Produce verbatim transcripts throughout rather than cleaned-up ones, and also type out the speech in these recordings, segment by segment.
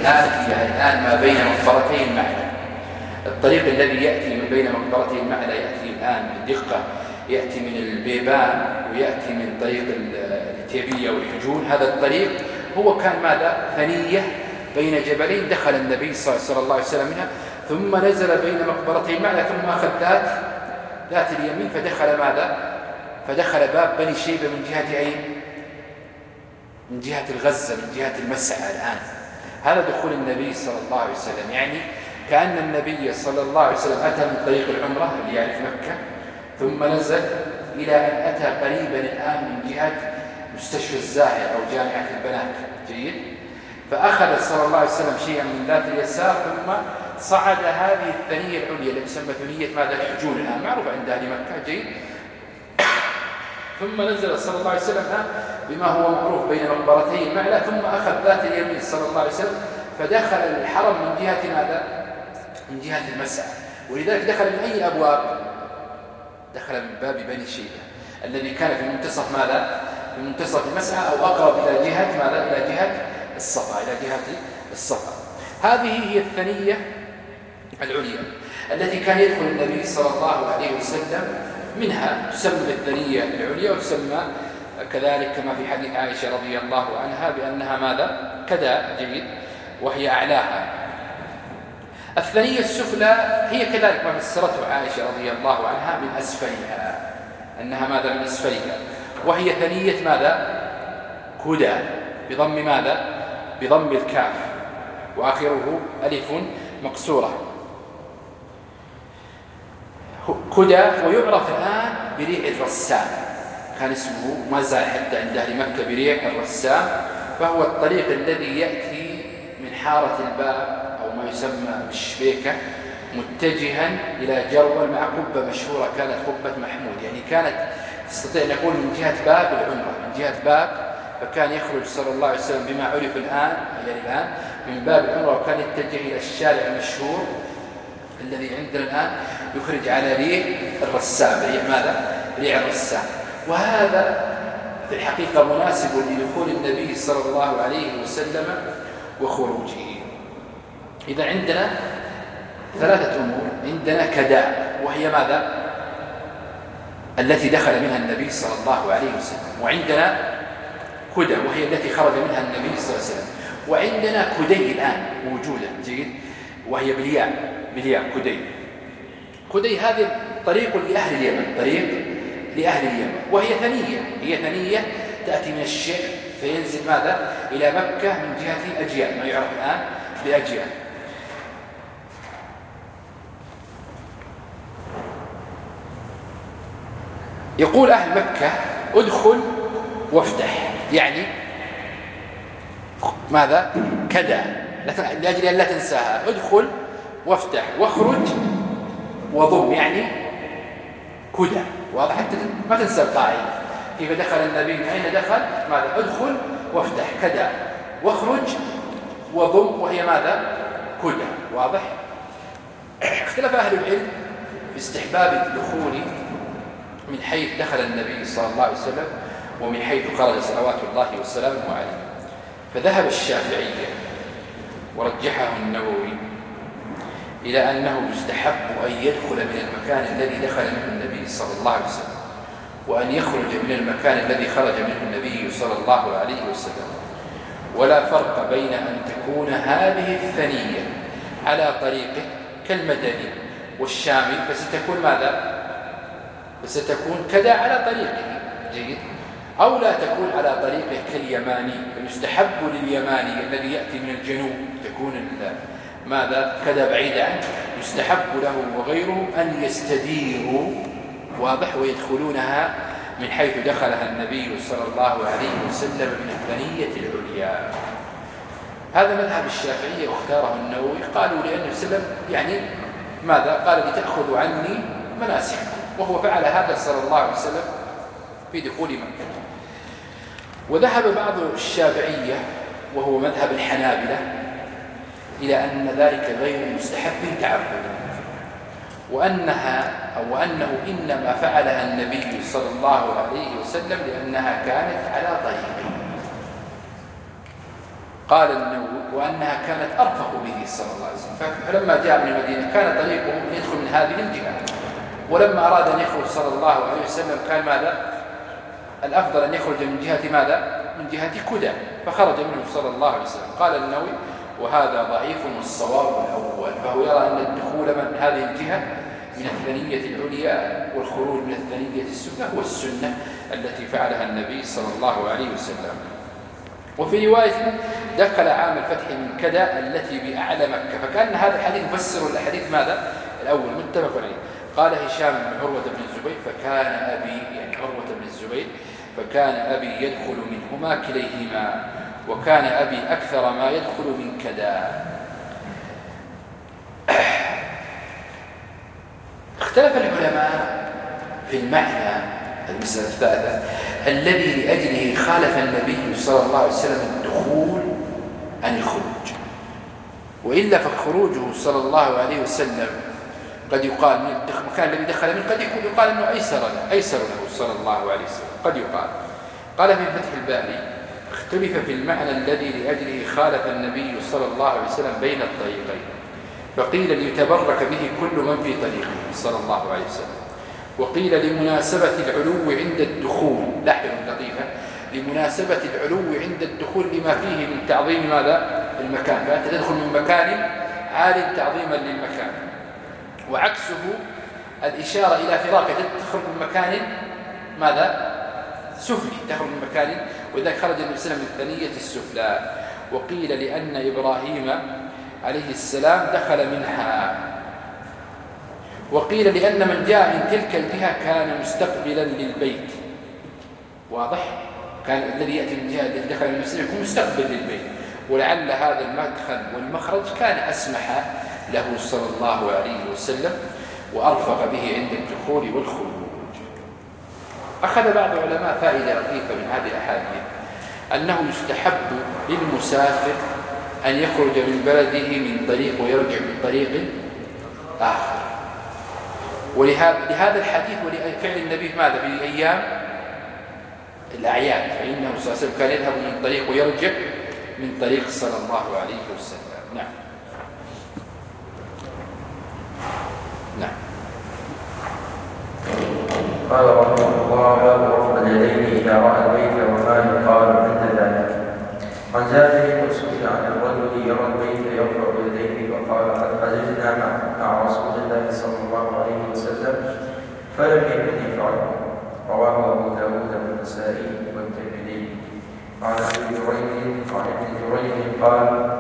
الآن هي الآن ما بين مقبرتي المعلى. الطريق الذي يأتي من بين مقبرتي المعلى يأتي الآن بدقة، يأتي من البيبان ويأتي من طريق التيبية والحجون. هذا الطريق هو كان ماذا؟ ثنية بين جبلين دخل النبي صلى الله عليه وسلم منها، ثم نزل بين مقبرتي المعلى، ثم أخذ ذات ذات اليمين فدخل ماذا؟ فدخل باب بني شيبة من جهة أين؟ من جهة الغزة، من جهة المسعى. الآن هذا دخول النبي صلى الله عليه وسلم، يعني كأن النبي صلى الله عليه وسلم أتى من طريق العمرة اللي يعني في مكة، ثم نزل إلى أن أتى قريبا الآن من جهة مستشفى الزاهر أو جامعة البنات. جيد. فأخذ صلى الله عليه وسلم شيئا من ذات اليسار، ثم صعد هذه الثنية العليا التي تسمى ثنية ماذا؟ الحجون، الآن معروفة عند أهل مكة. جيد. ثم نزل صلى الله عليه وسلم بما هو معروف بين مقبرتي المعلى، ثم أخذ ذات اليمين صلى الله عليه وسلم فدخل الحرم من جهة ماذا؟ من جهة المسعى. ولذلك دخل من أي أبواب؟ دخل من باب بني شيبة الذي كان في منتصف ماذا؟ في منتصف المسعى أو أقرب إلى جهة ماذا؟ إلى جهة الصفا، إلى جهة الصفا. هذه هي الثنية العليا التي كان يدخل النبي صلى الله عليه وسلم منها، تسمى الثنية العليا، وتسمى كذلك كما في حديث عائشة رضي الله عنها بأنها ماذا؟ كذا. جيد. وهي أعلاها. الثنية السفلى هي كذلك ما فسرته عائشة رضي الله عنها من أسفلها، أنها ماذا؟ من أسفلها، وهي ثنية ماذا؟ كدى، بضم ماذا؟ بضم الكاف وآخره ألف مقصورة. كدى، ويعرف الآن بريع الرسام، كان اسمه ما زال حتى عند أهل مكة بريع الرسام، فهو الطريق الذي يأتي من حارة الباب أو ما يسمى بالشبيكة متجها إلى جرول مع قبة مشهورة كانت قبة محمود، يعني كانت تستطيع أن نقول من جهة باب العمرة، من جهة باب، فكان يخرج صلى الله عليه وسلم بما عرف الآن يعني الآن من باب العمرة، وكان يتجه إلى الشارع المشهور الذي عندنا الآن يخرج على ريع الرسام. ريع ماذا؟ ريع الرسام. وهذا في الحقيقة مناسب لدخول النبي صلى الله عليه وسلم وخروجه. إذا عندنا ثلاثة أمور. عندنا كداء وهي ماذا؟ التي دخل منها النبي صلى الله عليه وسلم، وعندنا كدى وهي التي خرج منها النبي صلى الله عليه وسلم، وعندنا كدي الآن موجودة. جيد. وهي بالياء، بالياء كدي. كدي هذه طريق لأهل اليمن، طريق لأهل اليمن، وهي ثنية، هي ثنية تأتي من الشعب فينزل ماذا؟ إلى مكة من جهة أجيال، ما يعرف الآن بأجيال. يقول أهل مكة ادخل وافتح، يعني ماذا؟ كذا، لأجل أن لا تنساها. ادخل وافتح واخرج وضم، يعني كذا. واضح حتى ما تنسى القاعدة. كيف دخل النبي؟ من أين دخل؟ ماذا؟ ادخل وافتح كذا واخرج وضم، وهي ماذا؟ كذا. واضح؟ اختلف أهل العلم في استحباب الدخول من حيث دخل النبي صلى الله عليه وسلم ومن حيث خرج صلوات الله وسلامه عليه. فذهب الشافعية ورجحه النووي إلى أنه يستحب أن يدخل من المكان الذي دخل منه النبي صلى الله عليه وسلم، وأن يخرج من المكان الذي خرج منه النبي صلى الله عليه وسلم، ولا فرق بين أن تكون هذه الثنية على طريقه كالمدني والشامي فستكون ماذا؟ فستكون كذا على طريقه. جيد. أو لا تكون على طريقه كاليماني، فيستحب لليماني الذي يأتي من الجنوب تكون ماذا؟ كذا بعيد عنه، يستحب له وغيره أن يستديروا. واضح؟ ويدخلونها من حيث دخلها النبي صلى الله عليه وسلم من الثنية العليا. هذا مذهب الشافعية واختاره النووي. قالوا لأن وسلم يعني ماذا؟ قال لتأخذوا عني مناسككم، وهو فعل هذا صلى الله عليه وسلم في دخول مكة. وذهب بعض الشافعية وهو مذهب الحنابلة إلى أن ذلك غير مستحب تعبدا، وأنها أو أنه إنما فعلها النبي صلى الله عليه وسلم لأنها كانت على طريقه. قال النووي وأنها كانت أرفق به صلى الله عليه وسلم، فلما جاء من المدينة كان طريقه يدخل من هذه الجهة، ولما أراد أن يخرج صلى الله عليه وسلم كان ماذا؟ الأفضل أن يخرج من جهة ماذا؟ من جهة كدى، فخرج منه صلى الله عليه وسلم. قال النووي وهذا ضعيف والصواب الأول، فهو يرى أن الدخول من هذه الجهة من الثنية العليا والخروج من الثنية السفلى هو السنة التي فعلها النبي صلى الله عليه وسلم. وفي رواية دخل عام الفتح من كدى التي بأعلى مكة، فكان هذا الحديث يفسر الحديث ماذا؟ الأول متفق عليه. قال هشام بن عروة بن الزبير فكان أبي، يعني عروة بن الزبير، فكان أبي يدخل منهما كليهما، وكان أبي أكثر ما يدخل من كدى. اختلف العلماء في المعنى المسألة الثالثة الذي لأجله خالف النبي صلى الله عليه وسلم الدخول عن الخروج، وإلا فخروجه صلى الله عليه وسلم قد يقال من المكان الذي دخل منه قد يقال أنه أيسر له أيسر له صلى الله عليه وسلم، قد يقال. قال في فتح الباري اختلف في المعنى الذي لأجله خالف النبي صلى الله عليه وسلم بين الطريقين، فقيل ليتبرك به كل من في طريقه صلى الله عليه وسلم، وقيل لمناسبة العلو عند الدخول، لاحظوا لطيفة، لمناسبة العلو عند الدخول لما فيه من تعظيم ماذا؟ المكان، فأنت تدخل من مكان عال تعظيما للمكان، وعكسه الإشارة إلى فراقه تخرج من مكان ماذا؟ سفلي، تخرج من مكان، وإذا خرج النبي صلى الله عليه وسلم من الثنية السفلى. وقيل لأن إبراهيم عليه السلام دخل منها، وقيل لأن من جاء من تلك الجهة كان مستقبلا للبيت، واضح؟ كان الذي يأتي من جهة التي دخل النبي صلى الله عليه وسلم يكون مستقبل للبيت، ولعل هذا المدخل والمخرج كان أسمح له صلى الله عليه وسلم وأرفق به عند الدخول والخروج. أخذ بعض العلماء فائدة لطيفة من هذه الأحاديث، أنه يستحب للمسافر أن يخرج من بلده من طريق ويرجع من طريق آخر، ولهذا الحديث ولفعل النبي ماذا في أيام الأعياد، فإنه صلى الله عليه وسلم كان يذهب من طريق ويرجع من طريق صلى الله عليه وسلم. نعم نعم. قال رحمه الله باب رفع اليدين إذا رأى البيت وما يقال عند ذلك. عن جابر سئل عن الرجل يرى البيت يرفع يديه وقال قد حججنا مع رسول الله صلى الله عليه وسلم فلم يكن يفعله. رواه أبو داود والنسائي والترمذي. عن ابي جريج عن ابن جريج قال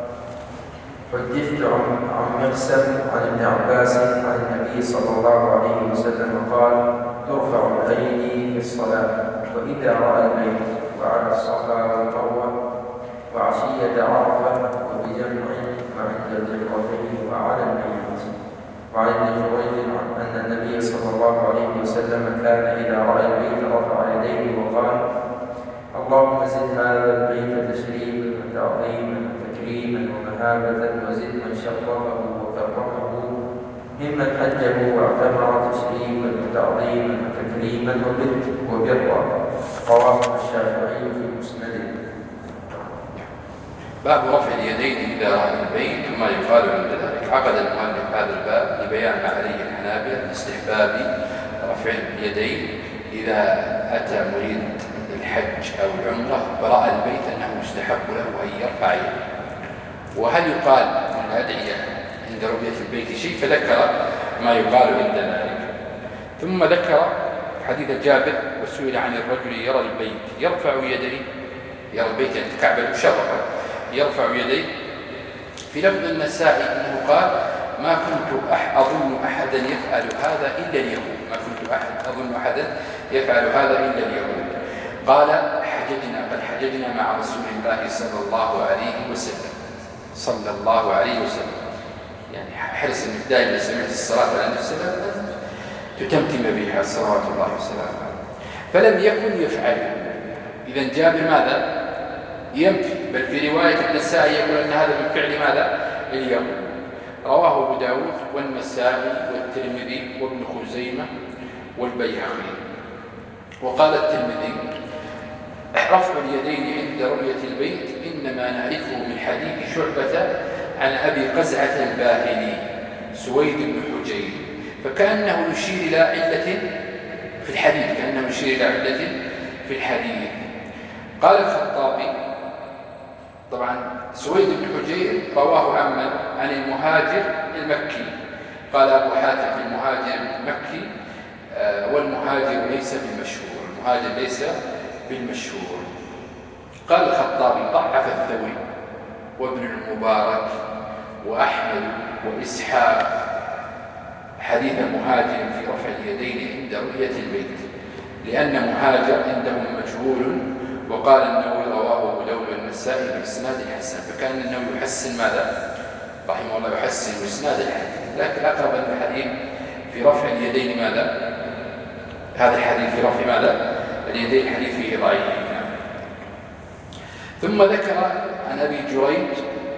حدثت عن مقسم عن ابن عباس عن النبي صلى الله عليه وسلم قال ترفع الأيدي في الصلاة وإذا رأى البيت وعلى الصفا والمروة وعشية عرفة وبجمع وعند الجمرتين وعلى البيت. وعن ابن جريج أن النبي صلى الله عليه وسلم كان إذا رأى البيت رفع يديه وقال اللهم زد هذا البيت تشريفا وتعظيما وتكريما ومهابة وزد من شرفه وكرمه ممن حجه واعتمر تشريفا وتعظيما وتكريما وبرا. رواه الشافعي في مسنده. باب رفع اليدين إذا رأى البيت ثم يقال عند ذلك. عقد المؤلف هذا الباب لبيان ما عليه الحنابلة من استحباب رفع اليدين إذا أتى مريد الحج أو العمرة فرأى البيت أنه يستحب له أن يرفع يديه. وهل يقال من الأدعية عند رؤية البيت شيء؟ فذكر ما يقال عند ذلك، ثم ذكر حديث جابر وسئل عن الرجل يرى البيت يرفع يديه، يرى البيت يعني الكعبة المشرفة يرفع يديه. في لفظ النسائي أنه قال ما كنت أح أظن أحدا يفعل هذا إلا اليهود، ما كنت أحد أظن أحدا يفعل هذا إلا اليهود. قال حججنا قد حججنا مع رسول الله صلى الله عليه وسلم صلى الله عليه وسلم، يعني حرص انك دائما سمعت الصلاة على النبي صلى الله عليه وسلم تتمتم بها صلوات الله وسلامه، فلم يكن يفعله. إذا جابر ماذا؟ ينفي، بل في رواية النسائي يقول أن هذا من فعل ماذا؟ اليوم. رواه أبو داود والنسائي والترمذي وابن خزيمة والبيهقي. وقال الترمذي رفع اليدين عند رؤية البيت إنما نعرفه من حديث شعبة عن أبي قزعة الباهلي سويد بن حجير، فكأنه يشير إلى علة في الحديث كأنه يشير إلى علة في الحديث. قال الخطابي طبعا سويد بن حجير رواه عن عن المهاجر المكي. قال أبو حاتم المهاجر المكي والمهاجر ليس بالمشهور، المهاجر ليس بالمشهور. قال الخطابي ضعف الثوري وابن المبارك وأحمد وإسحاق حديث مهاجر في رفع اليدين عند رؤية البيت، لأن مهاجر عندهم مجهول، وقال النووي رواه أبو داود والنسائي بإسناد حسن، فكان النووي يحسن ماذا؟ رحمه الله يحسن إسناد الحديث، لكن أقرب الحديث في رفع اليدين ماذا؟ هذا الحديث في رفع ماذا؟ اليدين حديث فيه ضعيف. ثم ذكر عن أبي جريج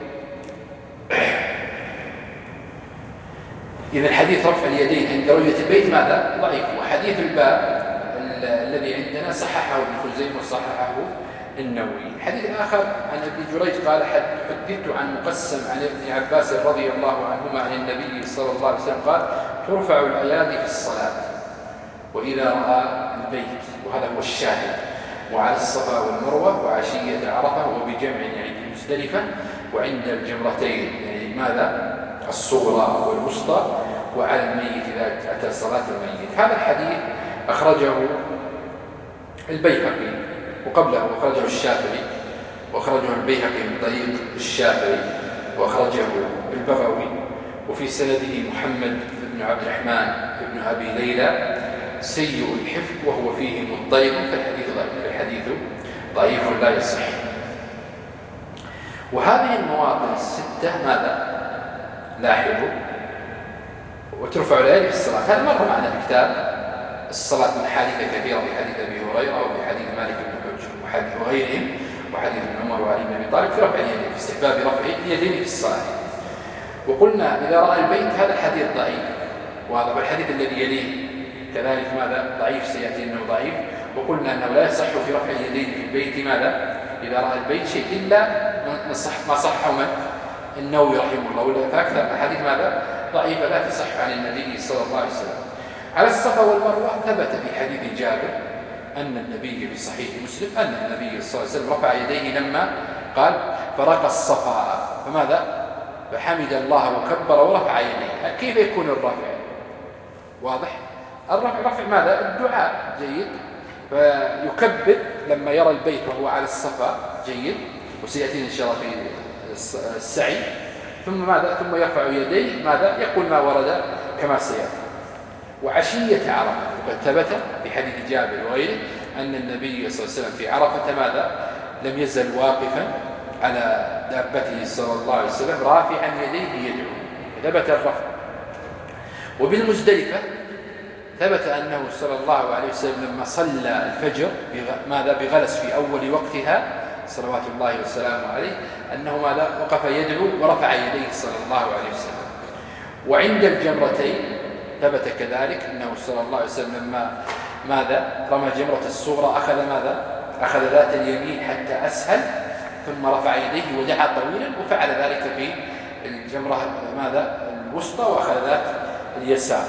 إذا الحديث رفع اليدين عند رؤية البيت ماذا؟ ضعيف. وحديث الباب الذي عندنا صححه ابن خزيمة وصححه النووي. الحديث الآخر عن أبي جريج قال حدثت عن مقسم عن ابن عباس رضي الله عنهما عن النبي صلى الله عليه وسلم قال ترفع الأيادي في الصلاة وإذا رأى البيت، وهذا هو الشاهد، وعلى الصفا والمروة وعشية عرفة وبجمع عند مزدلفة وعند الجمرتين، يعني ماذا؟ الصغرى والوسطى، وعلى الميت إذا أتى صلاة الميت. هذا الحديث أخرجه البيهقي وقبله أخرجه الشافعي، وأخرجه البيهقي من طريق الشافعي، وأخرجه البغوي، وفي سنده محمد بن عبد الرحمن بن أبي ليلى سيء الحفظ وهو فيه مضطرب، فالحديث ضعيف الحديث ضعيف لا يصح. وهذه المواطن الستة ماذا؟ لاحظوا وترفع الأيدي في الصلاة. هذا مر معنا في كتاب الصلاة من حادثة كثيرة، في حديث أبي هريرة وفي حديث مالك بن حجر وحديث وغيرهم وحديث ابن عمر وعلي بن أبي طالب في رفع اليدين، في استحباب رفع اليدين في الصلاة. وقلنا إذا رأى البيت هذا الحديث ضعيف، وهذا الحديث الذي يليه كذلك ماذا؟ ضعيف، سيأتي أنه ضعيف. وقلنا أنه لا يصح في رفع اليدين في البيت ماذا؟ إذا رأى البيت شيء إلا ما صحه من النووي رحمه الله، ولا فأكثر الحديث ماذا؟ ضعيفة لا تصح عن النبي صلى الله عليه وسلم. على الصفا والمروة ثبت في حديث جابر أن النبي في صحيح مسلم أن النبي صلى الله عليه وسلم رفع يديه لما قال فرق الصفا، فماذا؟ فحمد الله وكبر ورفع يديه. كيف يكون الرفع؟ واضح؟ الرفع رفع ماذا؟ الدعاء، جيد. فيكبر لما يرى البيت وهو على الصفا، جيد، وسيأتينا إن شاء الله في السعي. ثم ماذا؟ ثم يرفع يديه ماذا؟ يقول ما ورد كما سيأتي. وعشية عرفة وقد ثبت في حديث جابر وغيره أن النبي صلى الله عليه وسلم في عرفة ماذا؟ لم يزل واقفا على دابته صلى الله عليه وسلم رافعا يديه يدعو، ثبت الرفع. وبالمزدلفة ثبت أنه صلى الله عليه وسلم لما صلى الفجر ماذا؟ بغلس في أول وقتها صلوات الله وسلامه عليه، أنه ماذا؟ وقف يدعو ورفع يديه صلى الله عليه وسلم. وعند الجمرتين ثبت كذلك أنه صلى الله عليه وسلم لما ماذا؟ رمى جمرة الصغرى أخذ ماذا؟ أخذ ذات اليمين حتى أسهل، ثم رفع يديه ودعا طويلا، وفعل ذلك في الجمرة ماذا؟ الوسطى، وأخذ ذات اليسار.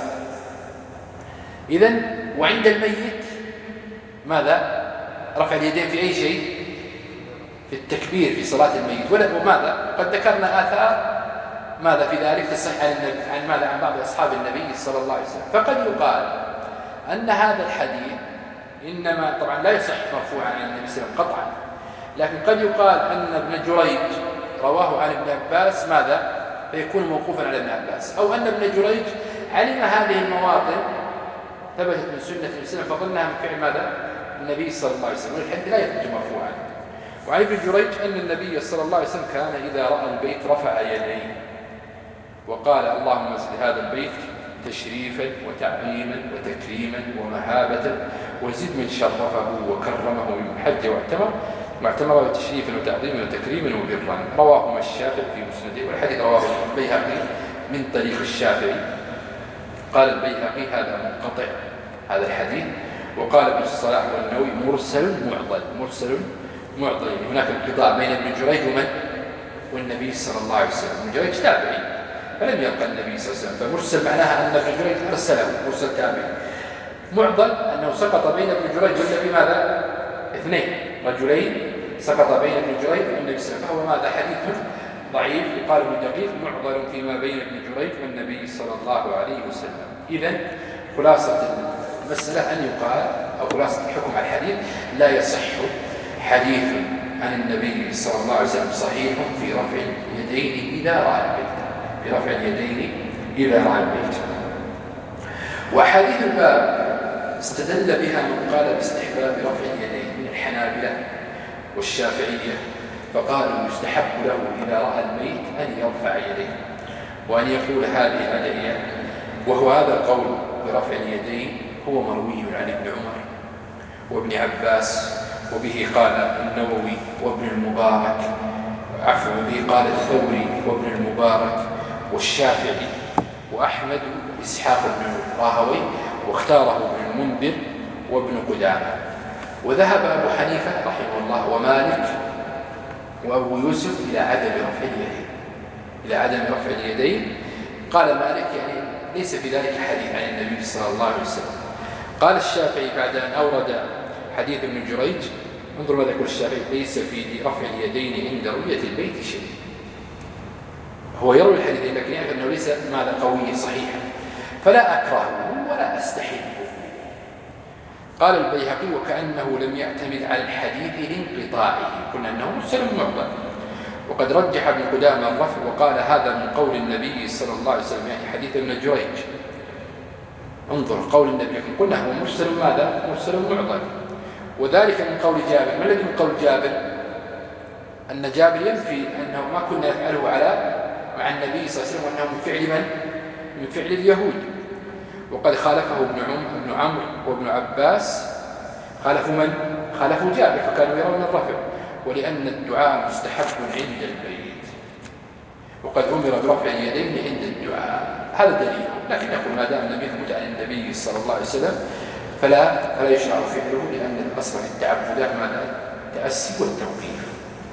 إذن وعند الميت ماذا؟ رفع اليدين في أي شيء؟ في التكبير في صلاة الميت. وماذا؟ قد ذكرنا آثار ماذا في ذلك تصح عن, عن ماذا؟ عن بعض أصحاب النبي صلى الله عليه وسلم. فقد يقال أن هذا الحديث إنما طبعا لا يصح مرفوعا عن النبي صلى الله عليه وسلم قطعا، لكن قد يقال أن ابن جريج رواه عن ابن عباس ماذا؟ فيكون موقوفا على ابن عباس، أو أن ابن جريج علم هذه المواطن ثبتت من سنة النبي صلى الله عليه وسلم فظنها من فعل ماذا؟ النبي صلى الله عليه وسلم، والحديث لا يثبت مرفوعا. وعن ابن جريج أن النبي صلى الله عليه وسلم كان إذا رأى البيت رفع يديه وقال اللهم ازد هذا البيت تشريفا وتعظيما وتكريما ومهابة، وزد من شرفه وكرمه من حج واعتمر واعتمر بتشريفا وتعظيما وتكريما وبرا. رواهما الشافعي في مسنده، والحديث رواه البيهقي من طريق الشافعي. قال البيهقي هذا منقطع هذا الحديث، وقال ابن الصلاح والنووي مرسل معضل. مرسل معضل يعني هناك انقطاع بين ابن جريج ومن والنبي صلى الله عليه وسلم. ابن جريج تابعي فلم يلقى النبي صلى الله عليه وسلم، فمرسل معناها أن ابن جريج أرسله، مرسل تابعي. معضل أنه سقط بين ابن جريج والنبي ماذا؟ اثنين رجلين سقط بين ابن جريج والنبي صلى الله عليه وسلم، فهو ماذا؟ حديث ضعيف يقال ابن دقيق معضل فيما بين ابن جريج والنبي صلى الله عليه وسلم. إذن خلاصة المسألة أن يقال أو خلاصة الحكم على الحديث لا يصح حديث عن النبي صلى الله عليه وسلم صحيح في رفع اليدين إذا رأى البيت، في رفع اليدين إذا رأى البيت. وحديث الباب استدل بها من قال باستحباب رفع اليدين من الحنابلة والشافعية، فقالوا يستحب له إذا رأى الميت أن يرفع يديه وأن يقول هذه الأدعية، وهو هذا القول برفع اليدين هو مروي عن ابن عمر وابن عباس، وبه قال النووي وابن المبارك، عفوا به قال الثوري وابن المبارك والشافعي وأحمد وإسحاق بن راهوي، واختاره ابن المنذر وابن قدامة. وذهب أبو حنيفة رحمه الله ومالك وأبو يوسف إلى عدم رفع اليدين، إلى عدم رفع اليدين. قال مالك يعني ليس في ذلك حديث عن النبي صلى الله عليه وسلم. قال الشافعي بعد أن أورد حديث ابن جريج، انظر ماذا يقول الشافعي: ليس في رفع اليدين عند رؤية البيت شيء. هو يروي الحديثين لكن يعرف أنه ليس ماذا قوي صحيحا، فلا أكرهه ولا أستحبه. قال البيهقي: وكأنه لم يعتمد على الحديث لانقطاعه، قلنا أنه مرسل معضل. وقد رجح ابن قدامة الرفع وقال هذا من قول النبي صلى الله عليه وسلم، يعني حديث ابن جريج. انظر قول النبي، قلنا هو مرسل ماذا؟ مرسل معضل. وذلك من قول جابر. ما الذي من قول جابر؟ أن جابر ينفي أنه ما كنا نفعله على مع النبي صلى الله عليه وسلم، وأنه من فعل من؟ من فعل اليهود. وقد خالفه ابن عم ابن عمرو وابن عباس، خالفوا من؟ خالفوا جابر، فكانوا يرون الرفع، ولأن الدعاء مستحب عند البيت، وقد أمر برفع اليدين عند الدعاء. هذا دليل، لكن يقول ما دام لم يثبت عن النبي صلى الله عليه وسلم فلا فلا يشرع فعله، لأن الأصل في التعبدات ماذا؟ التأسي والتوقيف.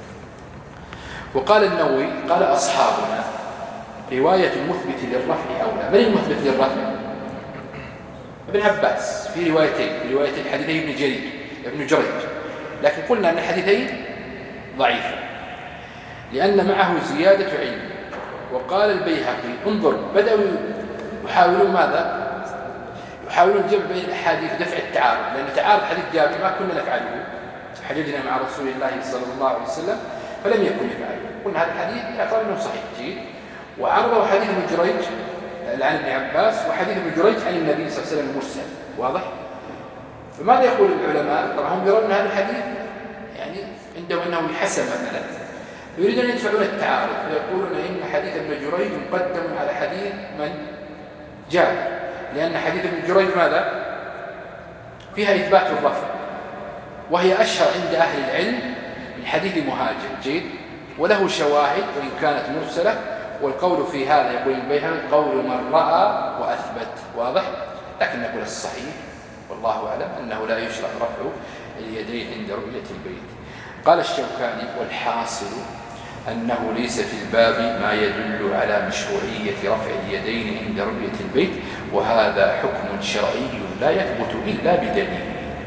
وقال النووي: قال أصحابنا رواية المثبت للرفع أولى. من المثبت للرفع؟ ابن عباس في روايتين، في رواية الحديثين ابن جريج ابن جريج لكن قلنا أن الحديثين ضعيفة لأن معه زيادة علم. وقال البيهقي: انظر، بدأوا يحاولون ماذا؟ يحاولون الجمع بين الأحاديث دفع التعارض، لأن تعارض حديث جابر ما كنا نفعله، حججنا مع رسول الله صلى الله عليه وسلم فلم يكن يفعله. قلنا هذا الحديث يعتبر أنه صحيح جيد، وعرضوا حديث ابن جريج عن ابن عباس وحديث ابن جريج عن النبي صلى الله عليه وسلم مرسل، واضح؟ فماذا يقول العلماء؟ طبعا هم يرون هذا الحديث يعني عندهم أنه يحسن مثلا، يريدون أن يدفعون التعارض، فيقولون إن حديث ابن جريج مقدم على حديث من؟ جابر، لأن حديث ابن جريج ماذا؟ فيها إثبات الرفع، وهي أشهر عند أهل العلم من حديث مهاجر جيد، وله شواهد وإن كانت مرسلة. والقول في هذا يقول البيهقي قول من رأى وأثبت، واضح؟ لكن نقول الصحيح والله أعلم أنه لا يشرع رفع اليدين عند رؤية البيت. قال الشوكاني: والحاصل أنه ليس في الباب ما يدل على مشروعية رفع اليدين عند رؤية البيت، وهذا حكم شرعي لا يثبت إلا بدليل.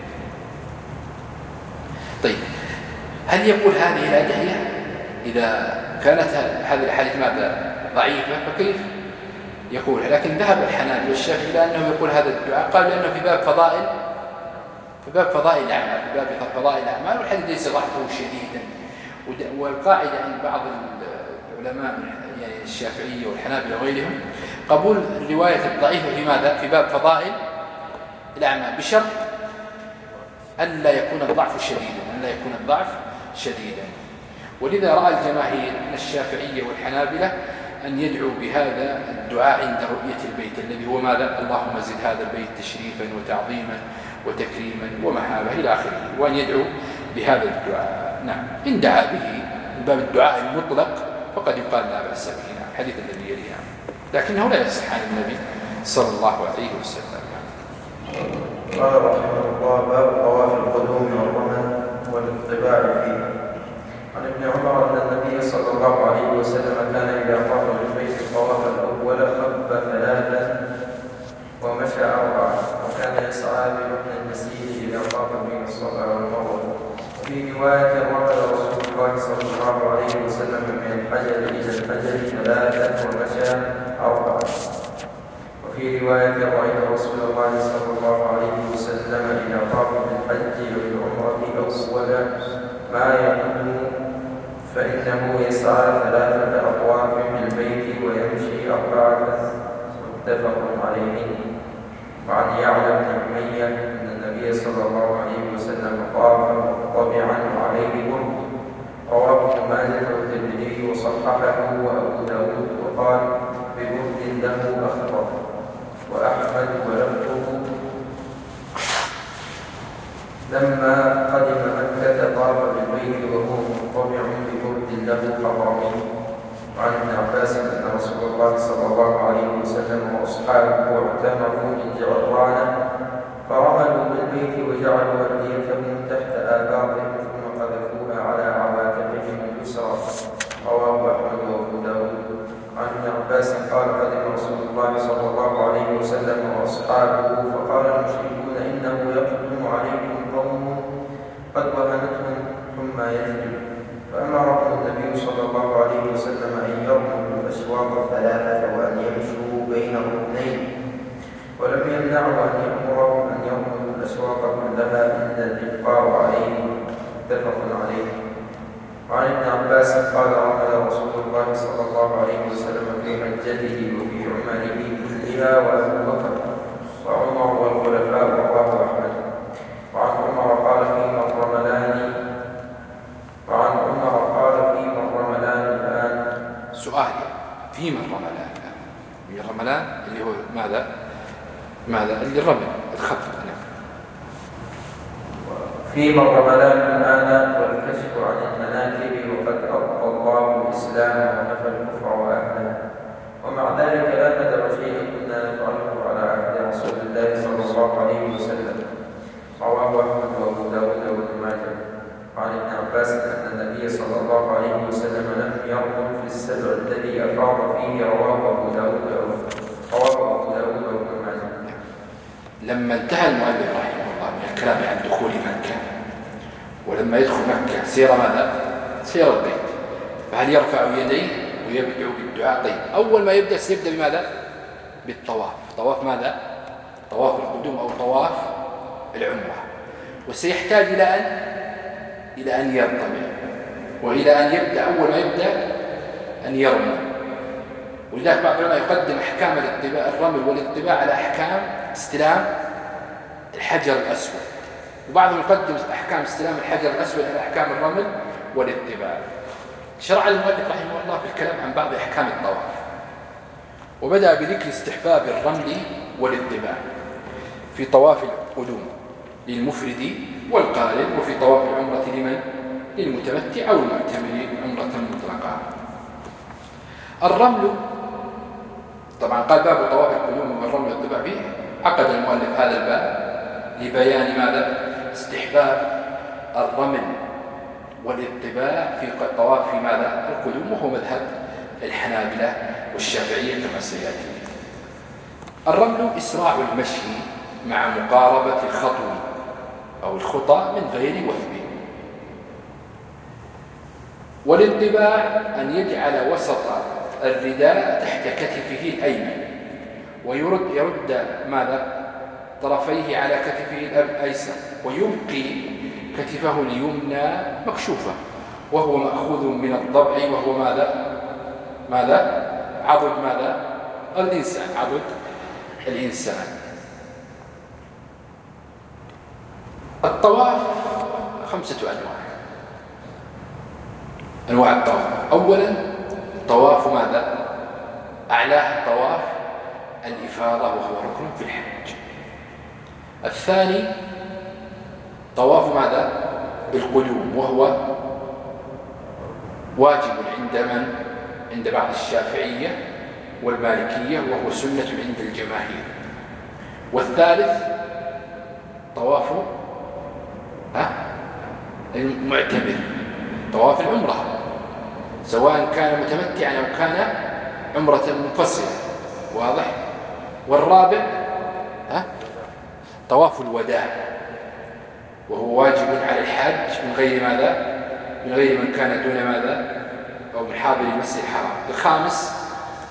طيب، هل يقول هذه الأدعية إذا كانت هذه الأحاديث ماذا؟ ضعيفة، فكيف يقول؟ لكن ذهب الحنابلة والشافعي إلى أنه يقول هذا الدعاء، قال لأنه في باب فضائل في باب فضائل الأعمال في باب فضائل الأعمال والحديث ليس ضعفه شديدا. والقاعدة عند بعض العلماء يعني الشافعية والحنابلة وغيرهم قبول الرواية الضعيفة في ماذا؟ في باب فضائل الأعمال، بشرط أن لا يكون الضعف شديدا أن لا يكون الضعف شديدا. ولذا رأى الجماهير من الشافعية والحنابلة أن يدعو بهذا الدعاء عند رؤية البيت الذي هو ماذا؟ اللهم زد هذا البيت تشريفا وتعظيما وتكريما ومحابة إلى آخره، وأن يدعو بهذا الدعاء. نعم، إن دعا به من باب الدعاء المطلق فقد يقال لا بأس به. نعم، حديث الذي يليه، لكنه لا يصح عن النبي صلى الله عليه وسلم. قال رحمه الله قال باب طواف القدوم والرمل والاطباع فيه. عن ابن عمر أن النبي صلى الله عليه وسلم كان إذا طاف بالبيت الطواف الأول خب ثلاثا ومشى أربعة، وكان يسعى بركن المسير إذا طاف بين الصفا والمروة. وفي رواية رمل رسول الله صلى الله عليه وسلم من الحجر إلى الحجر ثلاثا ومشى أربعة. وفي رواية رأيت رسول الله صلى الله عليه وسلم إذا طاف بالحج والعمرة أول ما يقدم فإنه يسعى ثلاثة أطواف بالبيت ويمشي أربعة، متفق عليه. وعن يعلى بن أمية أن النبي صلى الله عليه وسلم طاف مطبعا وعليه برد، رواه ابن ماجه والترمذي وصححه وأبو داود وقال ببرد له أخضر، وأحمد ولفظه لما قدم مكة طاف بالبيت وهو مطبع ببرد له حضرمي. وعن ابن عباس أن رسول الله صلى الله عليه وسلم وأصحابه اعتمروا من جعرانة فرملوا بالبيت وجعلوا أرديتهم تحت آباطهم ثم قذفوها على عواتقهم اليسرى، رواه أحمد وأبو داود. عن ابن عباس قال قدم رسول الله صلى الله عليه وسلم وأصحابه فقال المشركون إنه يقدم عليكم قوم قد وهنتهم ثم يثرب، فأمرهم النبي صلى الله عليه وسلم أن يرموا الأشواط الثلاثة وأن يمشوا بين الركنين، ولم يمنعوا أن يأمرهم أن يرموا الأشواط كلها إلا الإبقاء عليه، متفق عليه. وعن ابن عباس قال رمل رسول الله صلى الله عليه وسلم في حجته وفي عمره كلها وأبو بكر وعمر والخلفاء، رواه أحمد. وعن عمر قال فيما الرملان وعن عمر قال فيما الرملان الآن. سؤال فيما الرملان الآن؟ الرملان اللي هو ماذا؟ ماذا؟ اللي الرمل الخط. فيما الرملان الآن والكشف عن المناكب وقد أبقى الله الإسلام ونفى الكفر وأهله، ومع ذلك لا ندع شيئا كنا نفعله على عهد رسول الله صلى الله عليه وسلم، رواه أحمد وأبو داود وابن ماجه. وعن ابن عباس أن النبي صلى الله عليه وسلم لم يرقم في السبع الذي أفاض فيه، رواه أبو داود رواه أبو داود وابن ماجه. لما انتهى المؤلف رحمه الله من الكلام عن دخول مكة، ولما يدخل مكة سير ماذا؟ سير البيت، فهل يرفع يديه ويبدأ بالدعاء؟ طيب أول ما يبدأ سيبدأ بماذا؟ بالطواف. طواف ماذا؟ طواف القدوم أو طواف العمرة، وسيحتاج إلى أن إلى أن يرتمي وإلى أن يبدأ أول ما يبدأ أن يرمي. ولذلك بعض العلماء يقدم أحكام الاتباع الرمل والاتباع على أحكام استلام الحجر الأسود، وبعضهم يقدم أحكام استلام الحجر الأسود على أحكام الرمل والاتباع. شرع المؤلف رحمه الله في الكلام عن بعض أحكام الطواف، وبدأ بذكر استحباب الرمل والاتباع في طواف القدوم للمفرد والقارن، وفي طواف العمرة لمن؟ للمتمتع أو المعتمر عمرة مطلقة. الرمل طبعا قال باب طواف القدوم والرمل والاتباع فيه، عقد المؤلف هذا الباب لبيان ماذا؟ استحباب الرمل والاتباع في طواف في ماذا؟ القدوم، وهو مذهب الحنابلة والشافعية كما سيأتي. الرمل إسراع المشي مع مقاربة الخطو أو الخطى من غير وثب. والاتباع أن يجعل وسط الرداء تحت كتفه الأيمن، ويرد يرد ماذا؟ طرفيه على كتفه الأيسر، ويبقي كتفه اليمنى مكشوفة، وهو مأخوذ من الضبع، وهو ماذا؟ ماذا؟ عضد ماذا؟ الإنسان، عضد الإنسان. الطواف خمسة أنواع أنواع الطواف. أولا طواف ماذا؟ أعلاه طواف الإفاضة وهو ركن في الحج. الثاني طواف ماذا؟ بالقدوم، وهو واجب عند من؟ عند بعض الشافعية والمالكية، وهو سنة عند الجماهير. والثالث طواف ها المعتمر طواف العمرة، سواء كان متمتعا أو كان عمرة منفصلة، واضح. والرابع ها طواف الوداع، وهو واجب على الحاج من غير ماذا؟ من غير من كان دون ماذا؟ أو من حاضر المسجد الحرام. الخامس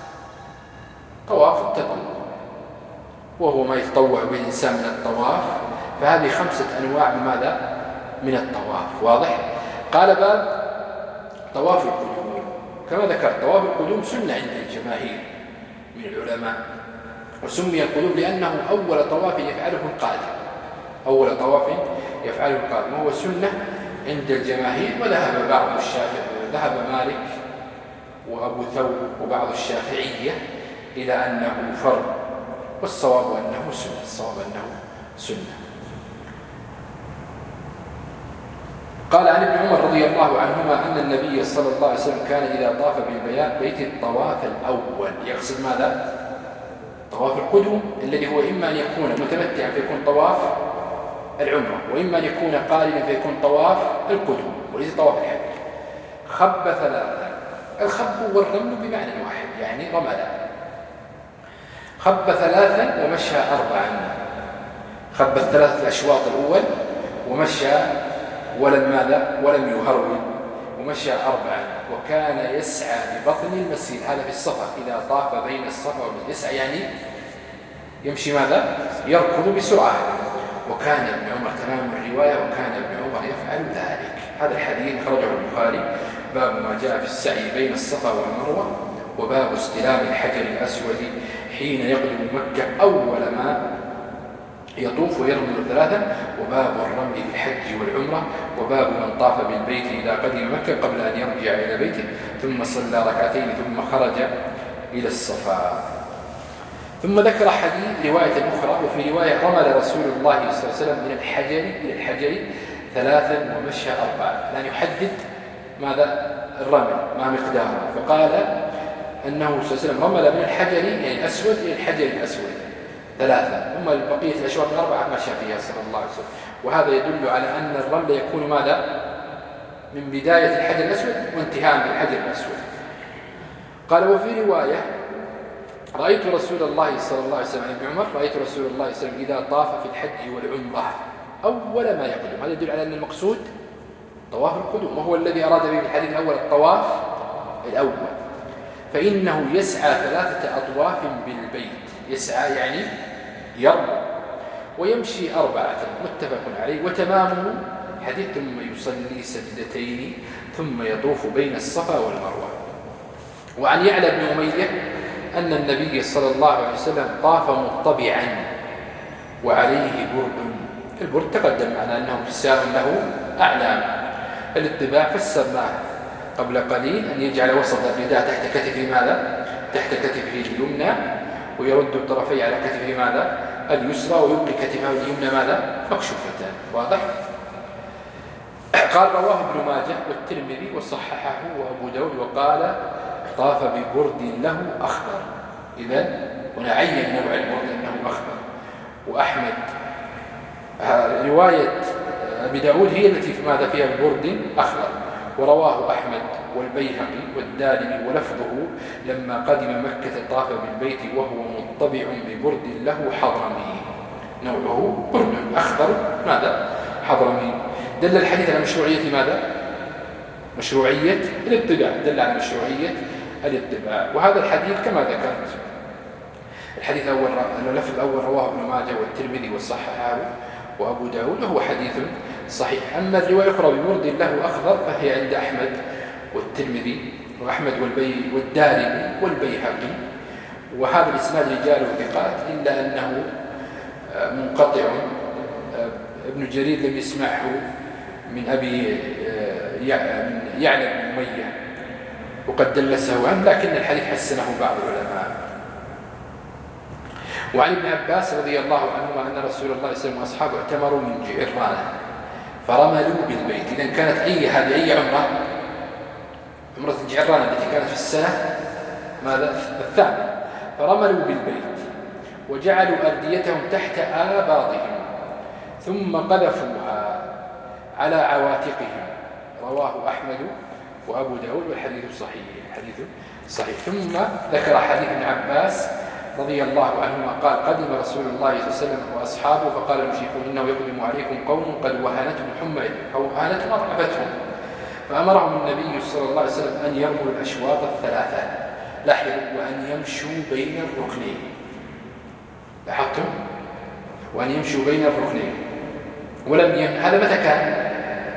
طواف التطوع، وهو ما يتطوع به الإنسان من الطواف. فهذه خمسة أنواع من ماذا؟ من الطواف، واضح. قال باب طواف القدوم. كما ذكرت طواف القدوم سنة عند الجماهير من العلماء، وسمي القدوم لأنه أول طواف يفعله القادم، أول طواف يفعله القادم، وهو سنة عند الجماهير. وذهب بعض الشافعي، ذهب مالك وأبو ثور وبعض الشافعية إلى أنه فرض، والصواب أنه سنة، الصواب أنه سنة. قال عن ابن عمر رضي الله عنهما أن النبي صلى الله عليه وسلم كان إذا طاف بالبيت الطواف الأول يقصد ماذا؟ طواف القدوم، الذي هو إما أن يكون متمتعا فيكون طواف العمرة، وإما أن يكون قارنا فيكون طواف القدوم وليس طواف الحج. خب ثلاثا، الخب والرمل بمعنى واحد، يعني رملا. خب ثلاثا ومشى أربعا، خب الثلاث الأشواط الأول ومشى ولم ماذا؟ ولم يهرول، ومشى أربعا. وكان يسعى ببطن المسجد، هذا في الصفا، إذا طاف بين الصفا والمسجد يسعى يعني يمشي ماذا؟ يركض بسرعة. وكان ابن عمر تمام الرواية، وكان ابن عمر يفعل ذلك. هذا الحديث خرجه البخاري. باب ما جاء في السعي بين الصفا والمروة، وباب استلام الحجر الأسود حين يقدم مكة أول ما يطوف ويرمل ثلاثا، وباب الرمل في الحج والعمرة، وباب من طاف بالبيت إذا قدم مكة قبل أن يرجع إلى بيته ثم صلى ركعتين ثم خرج إلى الصفا. ثم ذكر حديث رواية أخرى، وفي رواية رمل رسول الله صلى الله عليه وسلم من الحجر إلى الحجر ثلاثا ومشى أربعا، لأن يحدد ماذا؟ الرمل ما مقداره. فقال أنه صلى الله عليه وسلم رمل من الحجر يعني الأسود إلى الحجر الأسود ثلاثة، ثم بقية الأشواط الأربعة مشى فيها صلى الله عليه وسلم. وهذا يدل على أن الرمل يكون ماذا؟ من بداية الحجر الأسود وانتهاء بالحجر الأسود. قال وفي رواية رأيت رسول الله صلى الله عليه وسلم، ابن عمر رأيت رسول الله صلى الله عليه وسلم إذا طاف في الحج والعمرة أول ما يقدم. هذا يدل على أن المقصود طواف القدوم، وهو الذي أراد به الحديث الأول الطواف الأول. فإنه يسعى ثلاثة أطواف بالبيت، يسعى يعني يرمى، ويمشي أربعة، متفق عليه. وتمامه حديث ثم يصلي سجدتين ثم يطوف بين الصفا والمروة. وعن يعلى بن أمية أن النبي صلى الله عليه وسلم طاف مطبعا وعليه برد. البرد تقدم معنا أنه كساء له أعلام. الاتباع فسرناه قبل قليل أن يجعل وسط الرداء تحت كتفه ماذا؟ تحت كتفه اليمنى، ويرد الطرفي على كتفه ماذا؟ اليسرى، ويبقي كتفه اليمنى ماذا؟ مكشوفتان، واضح؟ قال رواه ابن ماجه والترمذي وصححه وأبو داود، وقال طاف ببرد له أخضر. إذن هنا عين نوع البرد أنه أخضر. وأحمد رواية أبي داود هي التي في ماذا فيها البرد أخضر. ورواه أحمد والبيهقي والدارمي ولفظه لما قدم مكة طاف بالبيت وهو مطبع ببرد له حضرمي، نوعه برد أخضر ماذا؟ حضرمي. دل الحديث على مشروعية ماذا؟ مشروعية الاتباع، دل على مشروعية الاتباع. وهذا الحديث كما ذكرت الحديث الأول اللفظ الأول رواه ابن ماجه والترمذي وصححه وأبو داود، وهو حديث صحيح. أما الرواية الأخرى ببرد له أخضر فهي عند أحمد والترمذي وأحمد والبي والدارمي والبيهقي، وهذا الإسناد رجاله ثقات إلا أنه منقطع. ابن جرير لم يسمعه من أبي يعلى بن أمية وقد دلسه عنه، لكن الحديث حسنه بعض العلماء. وعن ابن عباس رضي الله عنهما أن رسول الله صلى الله عليه وسلم وأصحابه اعتمروا من جعرانة فرملوا بالبيت. إذن كانت أي هذه أي عمرة؟ عمرة الجعرانة التي كانت في السنة ماذا؟ الثامنة. فرملوا بالبيت وجعلوا أرديتهم تحت آباطهم ثم قذفوها على عواتقهم. رواه أحمد وأبو داود والحديث صحيح. الحديث صحيح. ثم ذكر حديث ابن عباس رضي الله عنهما قال قدم رسول الله صلى الله عليه وسلم وأصحابه فقال المشركون إنه يقدم عليكم قوم قد وهنتهم حمى أو وهنتهم أضعفتهم، فأمرهم النبي صلى الله عليه وسلم أن يرموا الأشواط الثلاثة لاحظوا وأن يمشوا بين الركنين. لاحظتم؟ وأن يمشوا بين الركنين. ولم ين... هذا متى كان؟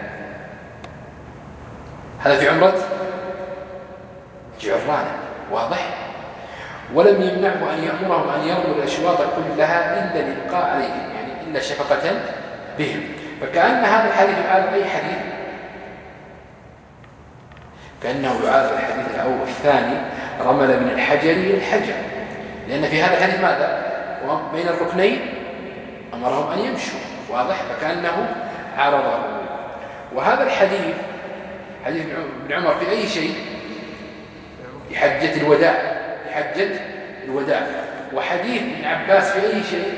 هذا في عمرة جعرانة. واضح؟ ولم يمنعه أن يأمرهم أن يرموا الأشواط كلها إلا الإبقاء عليهم، يعني إلا شفقة بهم. فكأن هذا الحديث يعارض أي حديث؟ كأنه يعارض الحديث الأول الثاني رمل من الحجر إلى الحجر، لأن في هذا الحديث ماذا؟ بين الركنين أمرهم أن يمشوا. واضح؟ فكأنه عارضه. وهذا الحديث حديث ابن عمر في أي شيء؟ في حجة الوداع، في حجة الوداع. وحديث ابن عباس في أي شيء؟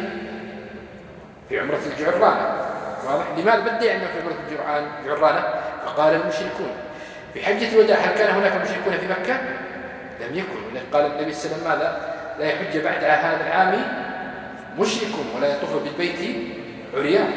في عمرة الجعرانة. واضح؟ لماذا بدأ أنه في عمرة الجعرانة؟ فقال المشركون. في حجة الوداع هل كان هناك مشركون في مكة؟ لم يكن. قال النبي صلى الله عليه وسلم ماذا؟ لا يحج بعد هذا العام مشرك ولا يطوف بالبيت عريان.